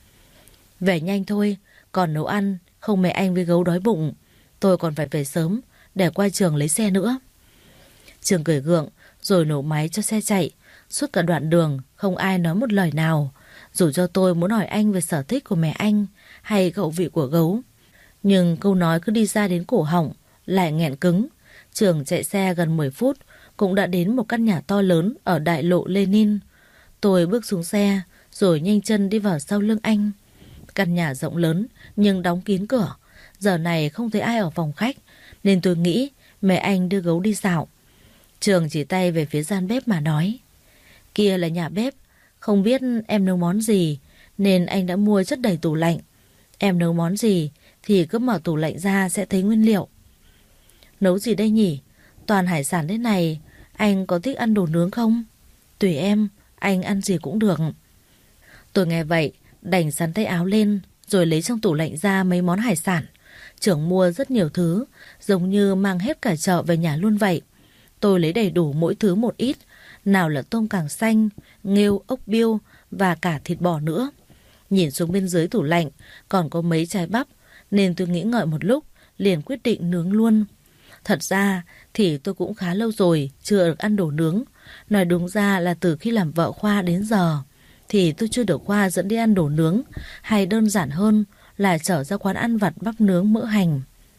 "Về nhanh thôi, còn nấu ăn, không mẹ anh với gấu đói bụng. Tôi còn phải về sớm để qua trường lấy xe nữa." Trường cười gượng rồi nổ máy cho xe chạy. Suốt cả đoạn đường không ai nói một lời nào, dù cho tôi muốn hỏi anh về sở thích của mẹ anh hay khẩu vị của gấu. Nhưng câu nói cứ đi ra đến cổ họng lại nghẹn cứng. Trường chạy xe gần 10 phút cũng đã đến một căn nhà to lớn ở đại lộ Lenin. Tôi bước xuống xe rồi nhanh chân đi vào sau lưng anh. Căn nhà rộng lớn nhưng đóng kín cửa. Giờ này không thấy ai ở phòng khách nên tôi nghĩ mẹ anh đưa gấu đi dạo. Trường chỉ tay về phía gian bếp mà nói: "Kia là nhà bếp, không biết em nấu món gì nên anh đã mua chất đầy tủ lạnh. Em nấu món gì thì cứ mở tủ lạnh ra sẽ thấy nguyên liệu." "Nấu gì đây nhỉ? Toàn hải sản thế này, anh có thích ăn đồ nướng không?" "Tùy em, anh ăn gì cũng được." Tôi nghe vậy đành sắn tay áo lên rồi lấy trong tủ lạnh ra mấy món hải sản. Trưởng mua rất nhiều thứ, giống như mang hết cả chợ về nhà luôn vậy. Tôi lấy đầy đủ mỗi thứ một ít, nào là tôm càng xanh, nghêu, ốc biêu và cả thịt bò nữa. Nhìn xuống bên dưới tủ lạnh còn có mấy trái bắp nên tôi nghĩ ngợi một lúc liền quyết định nướng luôn. Thật ra thì tôi cũng khá lâu rồi chưa được ăn đồ nướng. Nói đúng ra là từ khi làm vợ Khoa đến giờ thì tôi chưa được Khoa dẫn đi ăn đồ nướng, hay đơn giản hơn là chở ra quán ăn vặt bắp nướng mỡ hành.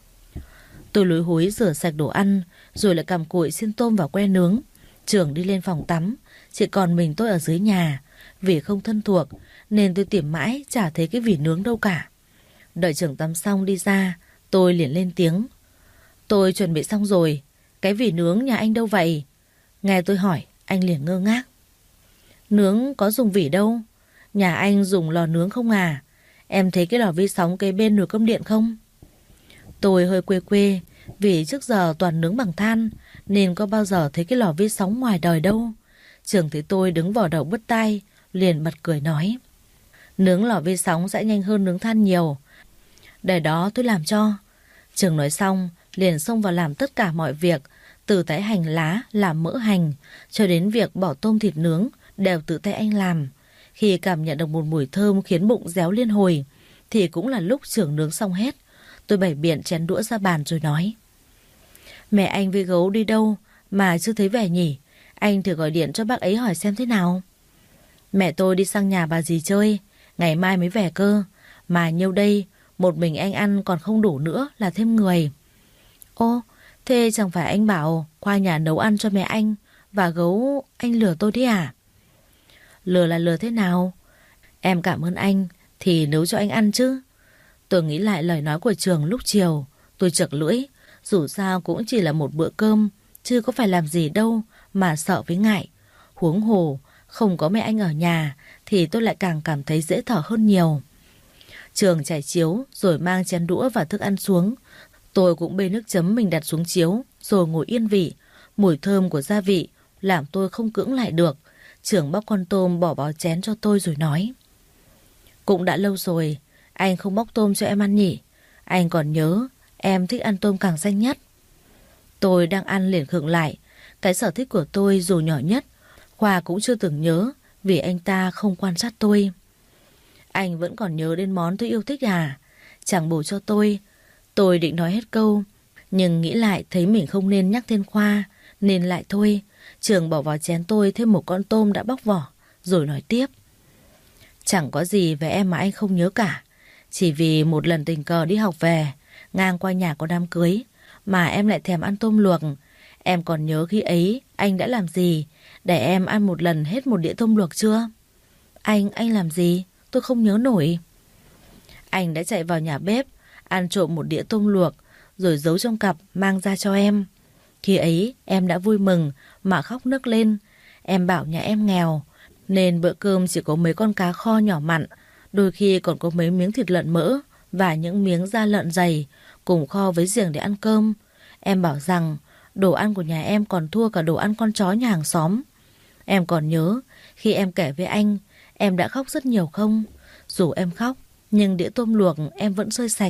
Tôi lúi húi rửa sạch đồ ăn rồi lại cầm cụi xiên tôm vào que nướng. Trường đi lên phòng tắm, chỉ còn mình tôi ở dưới nhà. Vì không thân thuộc nên tôi tìm mãi chả thấy cái vỉ nướng đâu cả. Đợi Trường tắm xong đi ra, tôi liền lên tiếng: "Tôi chuẩn bị xong rồi, cái vỉ nướng nhà anh đâu vậy?" Nghe tôi hỏi, anh liền ngơ ngác: "Nướng có dùng vỉ đâu, Nhà anh dùng lò nướng không à? Em thấy cái lò vi sóng kế bên nồi cơm điện không? Tôi hơi quê quê, vì trước giờ toàn nướng bằng than, nên có bao giờ thấy cái lò vi sóng ngoài đời đâu. Trường thấy tôi đứng vò đầu bứt tai, liền bật cười nói: nướng lò vi sóng sẽ nhanh hơn nướng than nhiều. Để đó tôi làm cho. Trường nói xong, liền xông vào làm tất cả mọi việc, từ thái hành lá, làm mỡ hành, cho đến việc bỏ tôm thịt nướng, đều tự tay anh làm. Khi cảm nhận được một mùi thơm khiến bụng réo liên hồi, thì cũng là lúc Trường nướng xong hết. Tôi bày biện chén đũa ra bàn rồi nói: mẹ anh với Gấu đi đâu mà chưa thấy về nhỉ? Anh thử gọi điện cho bác ấy hỏi xem thế nào. Mẹ tôi đi sang nhà bà dì chơi, ngày mai mới về cơ. Mà nhiêu đây, một mình anh ăn còn không đủ nữa là thêm người. Ô, thế chẳng phải anh bảo qua nhà nấu ăn cho mẹ anh và Gấu, anh lừa tôi đấy à? Lừa là lừa thế nào? Em cảm ơn anh thì nấu cho anh ăn chứ. Tôi nghĩ lại lời nói của Trường lúc chiều, tôi chật lưỡi. Dù sao cũng chỉ là một bữa cơm, chứ có phải làm gì đâu mà sợ với ngại. Huống hồ, không có mẹ anh ở nhà thì tôi lại càng cảm thấy dễ thở hơn nhiều. Trường trải chiếu rồi mang chén đũa và thức ăn xuống. Tôi cũng bê nước chấm mình đặt xuống chiếu rồi ngồi yên vị. Mùi thơm của gia vị làm tôi không cưỡng lại được. Trường bóc con tôm bỏ vào chén cho tôi rồi nói: cũng đã lâu rồi anh không bóc tôm cho em ăn nhỉ? Anh còn nhớ em thích ăn tôm càng xanh nhất. Tôi đang ăn liền khựng lại. Cái sở thích của tôi dù nhỏ nhất, Khoa cũng chưa từng nhớ, vì anh ta không quan sát tôi. Anh vẫn còn nhớ đến món tôi yêu thích à? Chẳng bù cho tôi định nói hết câu, nhưng nghĩ lại thấy mình không nên nhắc tên Khoa, nên lại thôi. Trường bỏ vào chén tôi thêm một con tôm đã bóc vỏ, rồi nói tiếp: chẳng có gì về em mà anh không nhớ cả. Chỉ vì một lần tình cờ đi học về, ngang qua nhà có đám cưới, mà em lại thèm ăn tôm luộc. Em còn nhớ khi ấy anh đã làm gì để em ăn một lần hết một đĩa tôm luộc chưa? Anh làm gì? Tôi không nhớ nổi. Anh đã chạy vào nhà bếp, ăn trộm một đĩa tôm luộc, rồi giấu trong cặp mang ra cho em. Khi ấy em đã vui mừng mà khóc nức lên. Em bảo nhà em nghèo, nên bữa cơm chỉ có mấy con cá kho nhỏ mặn, đôi khi còn có mấy miếng thịt lợn mỡ và những miếng da lợn dày, cùng kho với riềng để ăn cơm. Em bảo rằng đồ ăn của nhà em còn thua cả đồ ăn con chó nhà hàng xóm. Em còn nhớ khi em kể với anh, em đã khóc rất nhiều không? Dù em khóc, nhưng đĩa tôm luộc em vẫn rơi sạch.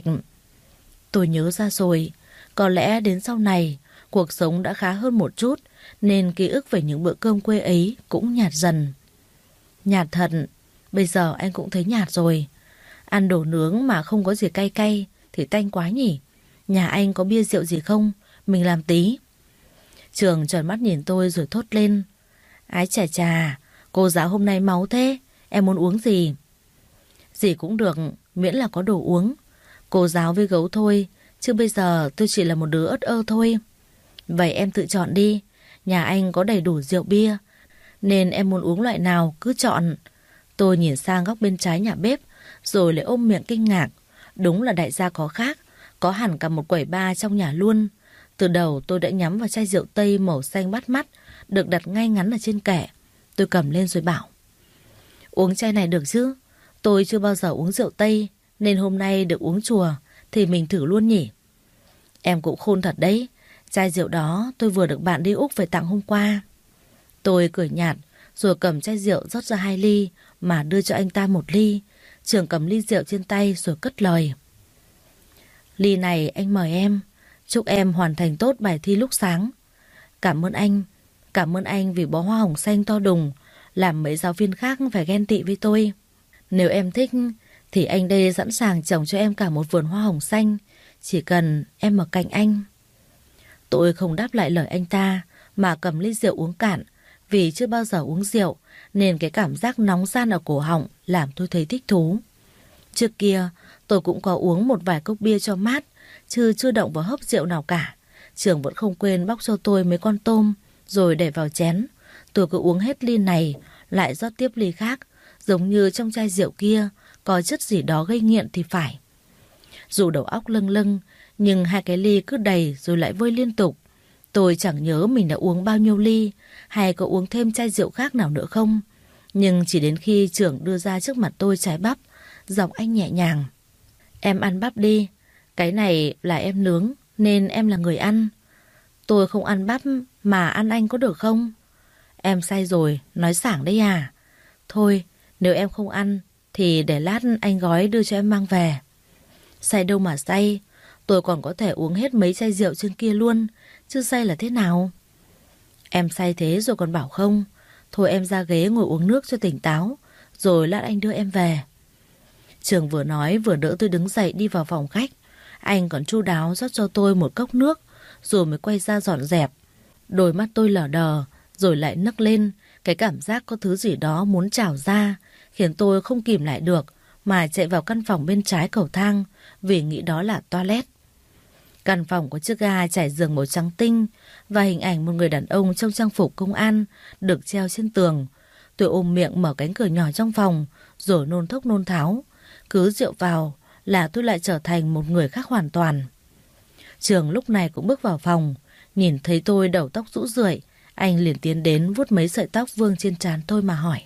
Tôi nhớ ra rồi, có lẽ đến sau này, cuộc sống đã khá hơn một chút, nên ký ức về những bữa cơm quê ấy cũng nhạt dần. Nhạt thật, bây giờ anh cũng thấy nhạt rồi. Ăn đồ nướng mà không có gì cay cay thì tanh quá nhỉ. Nhà anh có bia rượu gì không? Mình làm tí. Trường tròn mắt nhìn tôi rồi thốt lên: ái chà chà, cô giáo hôm nay máu thế. Em muốn uống gì? Gì cũng được, miễn là có đồ uống. Cô giáo với Gấu thôi, chứ bây giờ tôi chỉ là một đứa ớt ơ thôi. Vậy em tự chọn đi. Nhà anh có đầy đủ rượu bia, nên em muốn uống loại nào cứ chọn. Tôi nhìn sang góc bên trái nhà bếp, rồi lại ôm miệng kinh ngạc. Đúng là đại gia có khác, có hẳn cả một quầy bar trong nhà luôn. Từ đầu tôi đã nhắm vào chai rượu Tây màu xanh bắt mắt, được đặt ngay ngắn ở trên kệ. Tôi cầm lên rồi bảo: uống chai này được chứ? Tôi chưa bao giờ uống rượu Tây, nên hôm nay được uống chùa thì mình thử luôn nhỉ. Em cũng khôn thật đấy. Chai rượu đó tôi vừa được bạn đi Úc về tặng hôm qua. Tôi cười nhạt, rồi cầm chai rượu rót ra 2 ly mà đưa cho anh ta 1 ly. Trường cầm ly rượu trên tay rồi cất lời: ly này anh mời em. Chúc em hoàn thành tốt bài thi lúc sáng. Cảm ơn anh. Cảm ơn anh vì bó hoa hồng xanh to đùng, làm mấy giáo viên khác phải ghen tị với tôi. Nếu em thích thì anh đây sẵn sàng trồng cho em cả một vườn hoa hồng xanh, chỉ cần em ở cạnh anh. Tôi không đáp lại lời anh ta, mà cầm ly rượu uống cạn. Vì chưa bao giờ uống rượu, nên cái cảm giác nóng ran ở cổ họng làm tôi thấy thích thú. Trước kia tôi cũng có uống một vài cốc bia cho mát, chứ chưa động vào hớp rượu nào cả. Trường vẫn không quên bóc cho tôi mấy con tôm, rồi để vào chén. Tôi cứ uống hết ly này, lại rót tiếp ly khác, giống như trong chai rượu kia có chất gì đó gây nghiện thì phải. Dù đầu óc lâng lâng, nhưng 2 cái ly cứ đầy rồi lại vơi liên tục. Tôi chẳng nhớ mình đã uống bao nhiêu ly, hay có uống thêm chai rượu khác nào nữa không. Nhưng chỉ đến khi trưởng đưa ra trước mặt tôi trái bắp, giọng anh nhẹ nhàng. Em ăn bắp đi, cái này là em nướng nên em là người ăn. Tôi không ăn bắp mà ăn anh có được không? Em say rồi, nói sảng đấy à? Thôi, nếu em không ăn thì để lát anh gói đưa cho em mang về. Say đâu mà say, tôi còn có thể uống hết mấy chai rượu trên kia luôn, chứ say là thế nào? Em say thế rồi còn bảo không? Thôi em ra ghế ngồi uống nước cho tỉnh táo, rồi lát anh đưa em về. Trường vừa nói vừa đỡ tôi đứng dậy đi vào phòng khách. Anh còn chu đáo rót cho tôi một cốc nước, rồi mới quay ra dọn dẹp. Đôi mắt tôi lờ đờ, rồi lại nấc lên. Cái cảm giác có thứ gì đó muốn trào ra, khiến tôi không kìm lại được, mà chạy vào căn phòng bên trái cầu thang, vì nghĩ đó là toilet. Căn phòng có chiếc ga trải giường màu trắng tinh và hình ảnh một người đàn ông trong trang phục công an được treo trên tường. Tôi ôm miệng mở cánh cửa nhỏ trong phòng, rồi nôn thốc nôn tháo. Cứ rượu vào là tôi lại trở thành một người khác hoàn toàn. Trường lúc này cũng bước vào phòng, nhìn thấy tôi đầu tóc rũ rượi, anh liền tiến đến vuốt mấy sợi tóc vương trên trán tôi mà hỏi.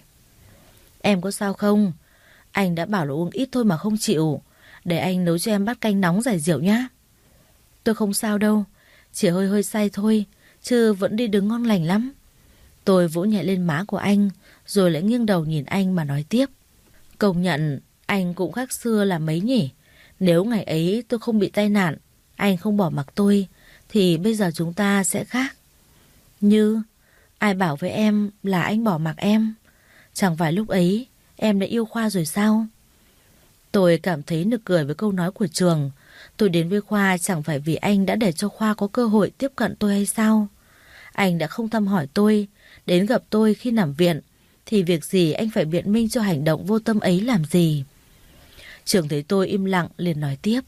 Em có sao không? Anh đã bảo là uống ít thôi mà không chịu. Để anh nấu cho em bát canh nóng giải rượu nhá. Tôi không sao đâu, chỉ hơi hơi say thôi, chứ vẫn đi đứng ngon lành lắm. Tôi vỗ nhẹ lên má của anh, rồi lại nghiêng đầu nhìn anh mà nói tiếp. Công nhận, anh cũng khác xưa là mấy nhỉ? Nếu ngày ấy tôi không bị tai nạn, anh không bỏ mặc tôi, thì bây giờ chúng ta sẽ khác. Như, ai bảo với em là anh bỏ mặc em? Chẳng phải lúc ấy em đã yêu Khoa rồi sao? Tôi cảm thấy nực cười với câu nói của Trường. Tôi đến với Khoa chẳng phải vì anh đã để cho Khoa có cơ hội tiếp cận tôi hay sao? Anh đã không thăm hỏi tôi, đến gặp tôi khi nằm viện, thì việc gì anh phải biện minh cho hành động vô tâm ấy làm gì? Trường thấy tôi im lặng liền nói tiếp.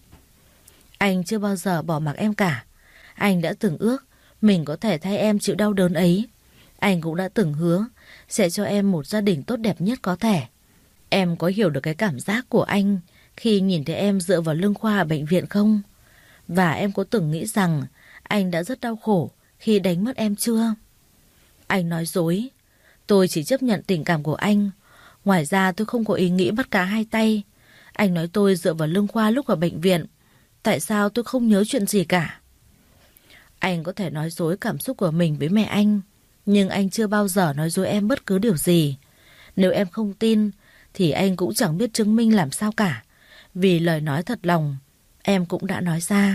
Anh chưa bao giờ bỏ mặc em cả. Anh đã từng ước mình có thể thay em chịu đau đớn ấy. Anh cũng đã từng hứa sẽ cho em một gia đình tốt đẹp nhất có thể. Em có hiểu được cái cảm giác của anh khi nhìn thấy em dựa vào lưng Khoa ở bệnh viện không? Và em có từng nghĩ rằng anh đã rất đau khổ khi đánh mất em chưa? Anh nói dối. Tôi chỉ chấp nhận tình cảm của anh. Ngoài ra tôi không có ý nghĩ bắt cá hai tay. Anh nói tôi dựa vào lưng Khoa lúc ở bệnh viện. Tại sao tôi không nhớ chuyện gì cả? Anh có thể nói dối cảm xúc của mình với mẹ anh, nhưng anh chưa bao giờ nói dối em bất cứ điều gì. Nếu em không tin thì anh cũng chẳng biết chứng minh làm sao cả, vì lời nói thật lòng em cũng đã nói ra.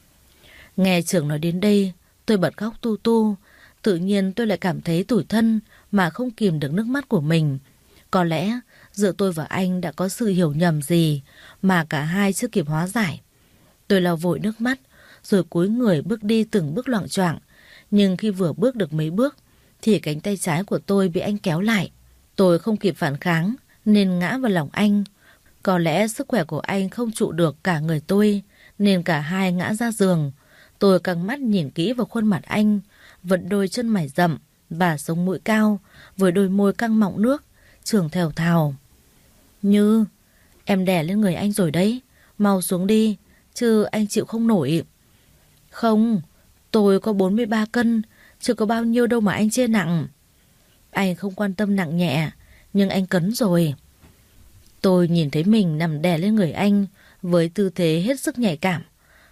Nghe Trường nói đến đây, tôi bật khóc tu tu. Tự nhiên tôi lại cảm thấy tủi thân mà không kìm được nước mắt của mình. Có lẽ giữa tôi và anh đã có sự hiểu nhầm gì mà cả hai chưa kịp hóa giải. Tôi lau vội nước mắt, rồi cúi người bước đi từng bước loạng choạng. Nhưng khi vừa bước được mấy bước thì cánh tay trái của tôi bị anh kéo lại. Tôi không kịp phản kháng nên ngã vào lòng anh. Có lẽ sức khỏe của anh không trụ được cả người tôi, nên cả hai ngã ra giường. Tôi căng mắt nhìn kỹ vào khuôn mặt anh, vẫn đôi chân mày rậm và sống mũi cao, với đôi môi căng mọng nước. Trường thều thào. Như, em đè lên người anh rồi đấy, mau xuống đi, chứ anh chịu không nổi. Không, tôi có 43 cân, chưa có bao nhiêu đâu mà anh chê nặng. Anh không quan tâm nặng nhẹ, nhưng anh cấn rồi. Tôi nhìn thấy mình nằm đè lên người anh với tư thế hết sức nhạy cảm.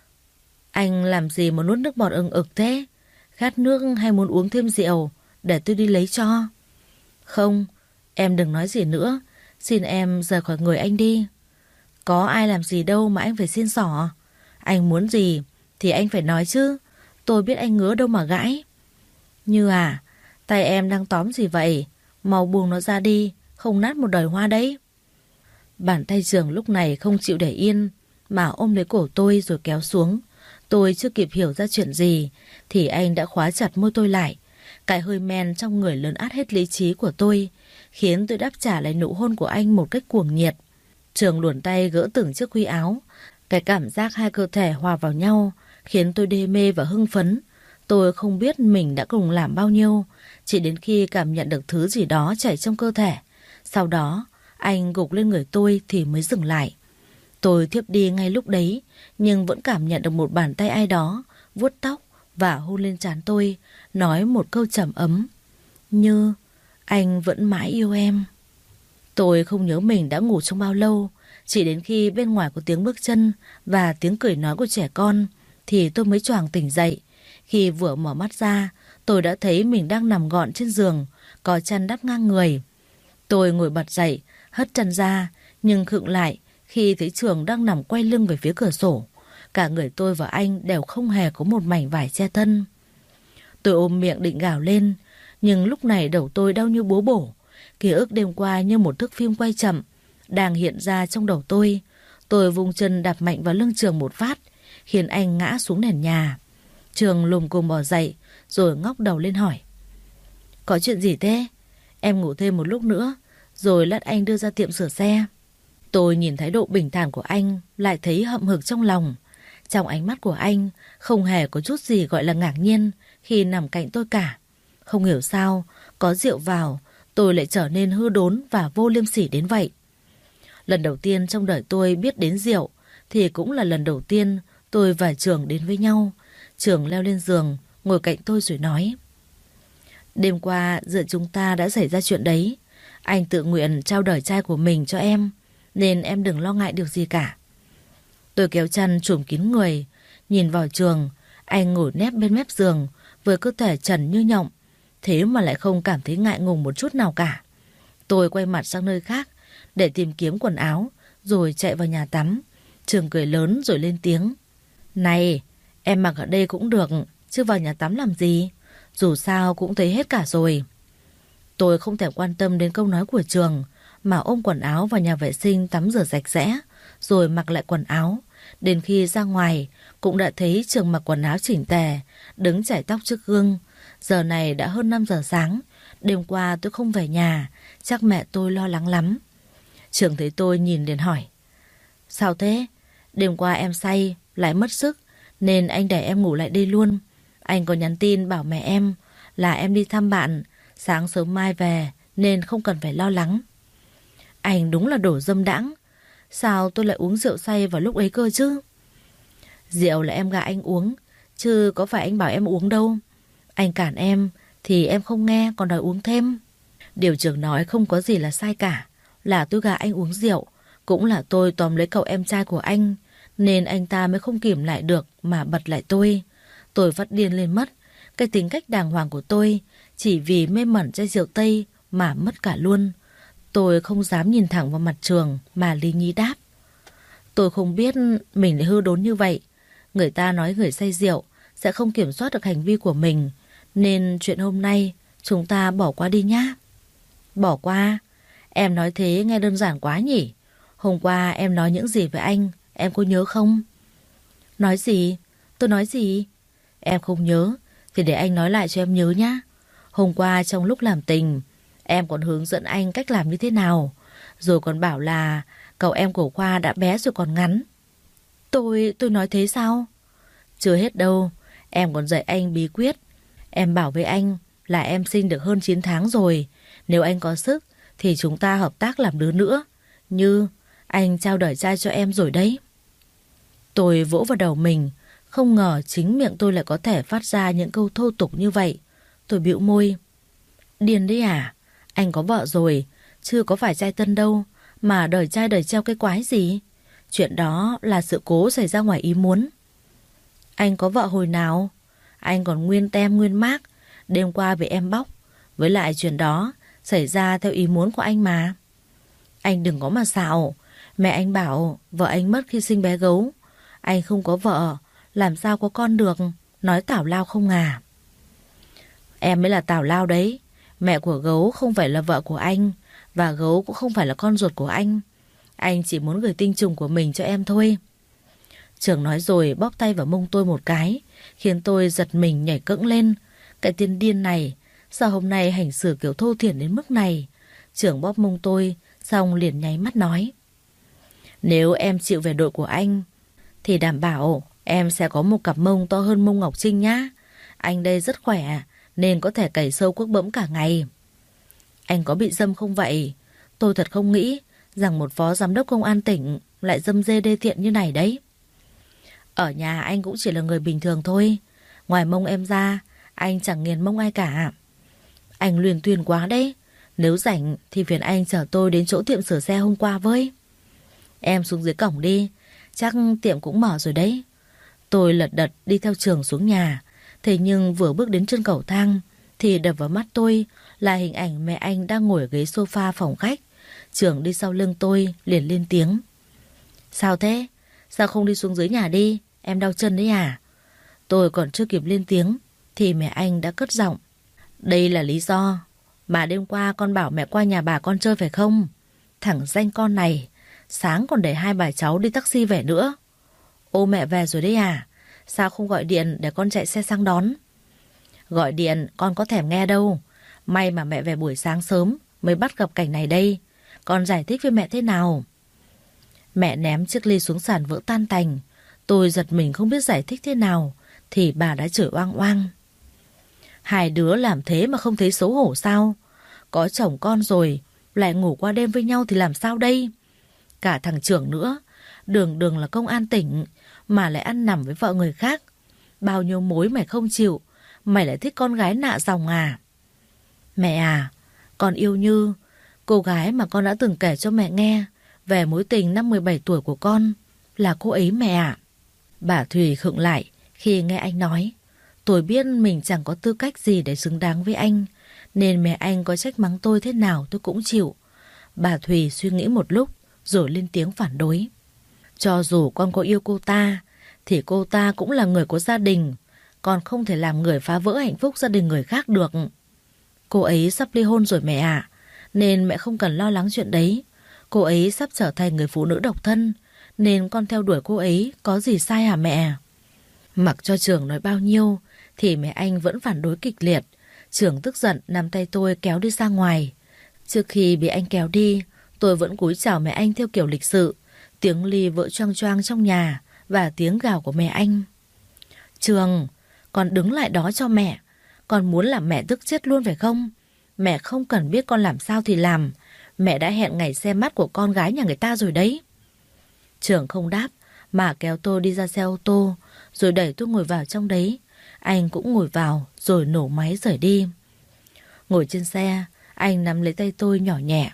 Anh làm gì mà nuốt nước bọt ừng ực thế? Khát nước hay muốn uống thêm rượu? Để tôi đi lấy cho. Không, em đừng nói gì nữa. Xin em rời khỏi người anh đi. Có ai làm gì đâu mà anh phải xin xỏ. Anh muốn gì thì anh phải nói chứ. Tôi biết anh ngứa đâu mà gãi. Như à, tay em đang tóm gì vậy? Mau buông nó ra đi, không nát một đời hoa đấy. Bàn tay Trường lúc này không chịu để yên mà ôm lấy cổ tôi rồi kéo xuống. Tôi chưa kịp hiểu ra chuyện gì thì anh đã khóa chặt môi tôi lại. Cái hơi men trong người lớn át hết lý trí của tôi, khiến tôi đáp trả lại nụ hôn của anh một cách cuồng nhiệt. Trường luồn tay gỡ từng chiếc khuy áo. Cái cảm giác hai cơ thể hòa vào nhau khiến tôi đê mê và hưng phấn. Tôi không biết mình đã cùng làm bao nhiêu, chỉ đến khi cảm nhận được thứ gì đó chảy trong cơ thể. Sau đó, anh gục lên người tôi thì mới dừng lại. Tôi thiếp đi ngay lúc đấy, nhưng vẫn cảm nhận được một bàn tay ai đó vuốt tóc và hôn lên trán tôi, nói một câu trầm ấm. Như, anh vẫn mãi yêu em. Tôi không nhớ mình đã ngủ trong bao lâu, chỉ đến khi bên ngoài có tiếng bước chân và tiếng cười nói của trẻ con thì tôi mới choàng tỉnh dậy. Khi vừa mở mắt ra, tôi đã thấy mình đang nằm gọn trên giường, có chăn đắp ngang người. Tôi ngồi bật dậy, hất chăn ra, nhưng khựng lại khi thấy Trường đang nằm quay lưng về phía cửa sổ. Cả người tôi và anh đều không hề có một mảnh vải che thân. Tôi ôm miệng định gào lên, nhưng lúc này đầu tôi đau như búa bổ. Ký ức đêm qua như một thước phim quay chậm đang hiện ra trong đầu tôi. Tôi vung chân đạp mạnh vào lưng Trường một phát, khiến anh ngã xuống nền nhà. Trường lùm cùm bò dậy, rồi ngóc đầu lên hỏi: "Có chuyện gì thế? Em ngủ thêm một lúc nữa, rồi lát anh đưa ra tiệm sửa xe." Tôi nhìn thái độ bình thản của anh, lại thấy hậm hực trong lòng. Trong ánh mắt của anh không hề có chút gì gọi là ngạc nhiên khi nằm cạnh tôi cả. Không hiểu sao, có rượu vào, tôi lại trở nên hư đốn và vô liêm sỉ đến vậy. Lần đầu tiên trong đời tôi biết đến rượu, thì cũng là lần đầu tiên tôi và Trường đến với nhau. Trường leo lên giường, ngồi cạnh tôi rồi nói: "Đêm qua giữa chúng ta đã xảy ra chuyện đấy. Anh tự nguyện trao đời trai của mình cho em, nên em đừng lo ngại điều gì cả." Tôi kéo chăn trùm kín người, nhìn vào Trường. Anh ngồi nép bên mép giường với cơ thể trần như nhộng, thế mà lại không cảm thấy ngại ngùng một chút nào cả. Tôi quay mặt sang nơi khác để tìm kiếm quần áo, rồi chạy vào nhà tắm. Trường cười lớn rồi lên tiếng: "Này, em mặc ở đây cũng được, chứ vào nhà tắm làm gì? Dù sao cũng thấy hết cả rồi." Tôi không thể quan tâm đến câu nói của Trường, mà ôm quần áo vào nhà vệ sinh tắm rửa sạch sẽ, rồi mặc lại quần áo. Đến khi ra ngoài cũng đã thấy Trường mặc quần áo chỉnh tề, đứng chải tóc trước gương. Giờ này đã hơn 5 giờ sáng. Đêm qua tôi không về nhà, chắc mẹ tôi lo lắng lắm. Trường thấy tôi nhìn liền hỏi: "Sao thế? Đêm qua em say, lại mất sức, nên anh để em ngủ lại đây luôn. Anh có nhắn tin bảo mẹ em là em đi thăm bạn, sáng sớm mai về, nên không cần phải lo lắng." Anh đúng là đồ dâm đãng. Sao tôi lại uống rượu say vào lúc ấy cơ chứ? Rượu là em gả anh uống, chứ có phải anh bảo em uống đâu. Anh cản em thì em không nghe, còn đòi uống thêm. Điều Trường nói không có gì là sai cả. Là tôi gả anh uống rượu, cũng là tôi tóm lấy cậu em trai của anh, nên anh ta mới không kìm lại được mà bật lại tôi. Tôi phát điên lên mất. Cái tính cách đàng hoàng của tôi chỉ vì mê mẩn chai rượu Tây mà mất cả luôn. Tôi không dám nhìn thẳng vào mặt Trường mà lý nhí đáp: "Tôi không biết mình lại hư đốn như vậy. Người ta nói người say rượu sẽ không kiểm soát được hành vi của mình, nên chuyện hôm nay chúng ta bỏ qua đi nhá." "Bỏ qua? Em nói thế nghe đơn giản quá nhỉ? Hôm qua em nói những gì với anh, em có nhớ không?" "Nói gì? Tôi nói gì?" "Em không nhớ thì để anh nói lại cho em nhớ nhá. Hôm qua trong lúc làm tình, em còn hướng dẫn anh cách làm như thế nào, rồi còn bảo là cậu em của Khoa đã bé rồi còn ngắn." Tôi nói thế sao?" "Chưa hết đâu, em còn dạy anh bí quyết. Em bảo với anh là em sinh được hơn 9 tháng rồi. Nếu anh có sức thì chúng ta hợp tác làm đứa nữa. Như anh trao đời trai cho em rồi đấy." Tôi vỗ vào đầu mình. Không ngờ chính miệng tôi lại có thể phát ra những câu thô tục như vậy. Tôi bĩu môi: "Điên đấy à? Anh có vợ rồi, chưa có phải trai tân đâu, mà đời trai đời treo cái quái gì? Chuyện đó là sự cố xảy ra ngoài ý muốn." "Anh có vợ hồi nào? Anh còn nguyên tem nguyên mác. Đêm qua bị em bóc. Với lại chuyện đó xảy ra theo ý muốn của anh mà." "Anh đừng có mà xạo. Mẹ anh bảo vợ anh mất khi sinh bé gấu. Anh không có vợ, làm sao có con được? Nói tào lao không à?" "Em mới là tào lao đấy. Mẹ của gấu không phải là vợ của anh, và gấu cũng không phải là con ruột của anh. Anh chỉ muốn gửi tinh trùng của mình cho em thôi." Trường nói rồi bóp tay vào mông tôi một cái, khiến tôi giật mình nhảy cẫng lên. Cái tên điên này, sao hôm nay hành xử kiểu thô thiển đến mức này? Trường bóp mông tôi, xong liền nháy mắt nói: "Nếu em chịu về đội của anh, thì đảm bảo em sẽ có một cặp mông to hơn mông Ngọc Trinh nhá. Anh đây rất khỏe, nên có thể cày sâu cuốc bẫm cả ngày." "Anh có bị dâm không vậy? Tôi thật không nghĩ rằng một phó giám đốc công an tỉnh lại dâm dê đê tiện như này đấy." "Ở nhà anh cũng chỉ là người bình thường thôi. Ngoài mông em ra, anh chẳng nghiền mông ai cả." "Anh luyên thuyên quá đấy. Nếu rảnh thì phiền anh chở tôi đến chỗ tiệm sửa xe hôm qua với. Em xuống dưới cổng đi, chắc tiệm cũng mở rồi đấy. Tôi lật đật đi theo Trường xuống nhà. Thế nhưng vừa bước đến chân cầu thang thì đập vào mắt tôi là hình ảnh mẹ anh đang ngồi ở ghế sofa phòng khách. Trường đi sau lưng tôi liền lên tiếng. Sao thế? Sao không đi xuống dưới nhà đi? Em đau chân đấy à? Tôi còn chưa kịp lên tiếng thì mẹ anh đã cất giọng. Đây là lý do mà đêm qua con bảo mẹ qua nhà bà con chơi phải không? Thằng danh con này, sáng còn để hai bà cháu đi taxi về nữa. Ô, mẹ về rồi đấy à? Sao không gọi điện để con chạy xe sang đón? Gọi điện con có thèm nghe đâu. May mà mẹ về buổi sáng sớm mới bắt gặp cảnh này đây. Con giải thích với mẹ thế nào? Mẹ ném chiếc ly xuống sàn vỡ tan tành. Tôi giật mình không biết giải thích thế nào thì bà đã chửi oang oang. Hai đứa làm thế mà không thấy xấu hổ sao? Có chồng con rồi lại ngủ qua đêm với nhau thì làm sao đây? Cả thằng Trưởng nữa, đường đường là công an tỉnh mà lại ăn nằm với vợ người khác. Bao nhiêu mối mày không chịu, mày lại thích con gái nạ dòng à? Mẹ à, con yêu Như, cô gái mà con đã từng kể cho mẹ nghe về mối tình năm 17 tuổi của con, là cô ấy mẹ ạ. Bà Thùy khựng lại khi nghe anh nói. Tôi biết mình chẳng có tư cách gì để xứng đáng với anh, nên mẹ anh có trách mắng tôi thế nào tôi cũng chịu. Bà Thùy suy nghĩ một lúc rồi lên tiếng phản đối. Cho dù con có yêu cô ta thì cô ta cũng là người của gia đình. Con không thể làm người phá vỡ hạnh phúc gia đình người khác được. Cô ấy sắp ly hôn rồi mẹ ạ, nên mẹ không cần lo lắng chuyện đấy. Cô ấy sắp trở thành người phụ nữ độc thân, nên con theo đuổi cô ấy có gì sai hả mẹ? Mặc cho Trường nói bao nhiêu thì mẹ anh vẫn phản đối kịch liệt. Trường tức giận nắm tay tôi kéo đi ra ngoài. Trước khi bị anh kéo đi, tôi vẫn cúi chào mẹ anh theo kiểu lịch sự. Tiếng ly vỡ choang choang trong nhà và tiếng gào của mẹ anh. Trường, con đứng lại đó cho mẹ. Con muốn làm mẹ tức chết luôn phải không? Mẹ không cần biết con làm sao thì làm. Mẹ đã hẹn ngày xem mắt của con gái nhà người ta rồi đấy. Trường không đáp mà kéo tôi đi ra xe ô tô, rồi đẩy tôi ngồi vào trong đấy. Anh cũng ngồi vào rồi nổ máy rời đi. Ngồi trên xe, anh nắm lấy tay tôi nhỏ nhẹ.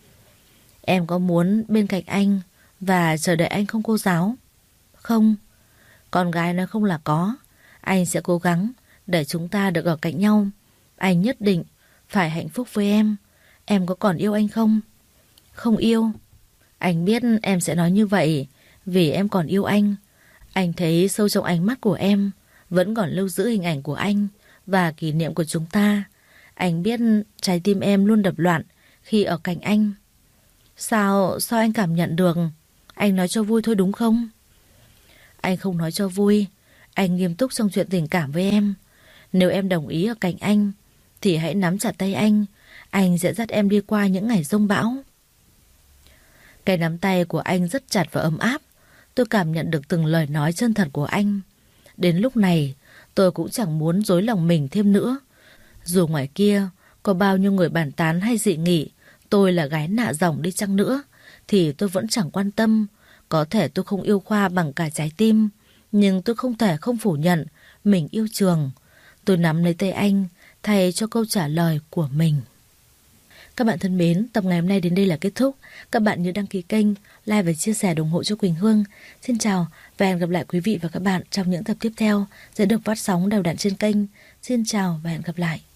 Em có muốn bên cạnh anh và chờ đợi anh không cô giáo? Không. Con gái nói không là có. Anh sẽ cố gắng để chúng ta được ở cạnh nhau. Anh nhất định phải hạnh phúc với em. Em có còn yêu anh không? Không yêu. Anh biết em sẽ nói như vậy vì em còn yêu anh. Anh thấy sâu trong ánh mắt của em vẫn còn lưu giữ hình ảnh của anh và kỷ niệm của chúng ta. Anh biết trái tim em luôn đập loạn khi ở cạnh anh. Sao anh cảm nhận được? Anh nói cho vui thôi đúng không? Anh không nói cho vui. Anh nghiêm túc trong chuyện tình cảm với em. Nếu em đồng ý ở cạnh anh thì hãy nắm chặt tay anh. Anh sẽ dắt em đi qua những ngày giông bão. Cái nắm tay của anh rất chặt và ấm áp. Tôi cảm nhận được từng lời nói chân thật của anh. Đến lúc này tôi cũng chẳng muốn dối lòng mình thêm nữa. Dù ngoài kia có bao nhiêu người bàn tán hay dị nghị tôi là gái nạ dòng đi chăng nữa thì tôi vẫn chẳng quan tâm. Có thể tôi không yêu Khoa bằng cả trái tim, nhưng tôi không thể không phủ nhận mình yêu Trường. Tôi nắm lấy tay anh thay cho câu trả lời của mình. Các bạn thân mến, tập ngày hôm nay đến đây là kết thúc. Các bạn nhớ đăng ký kênh, like và chia sẻ ủng hộ cho Quỳnh Hương. Xin chào và hẹn gặp lại quý vị và các bạn trong những tập tiếp theo sẽ được phát sóng đều đặn trên kênh. Xin chào và hẹn gặp lại.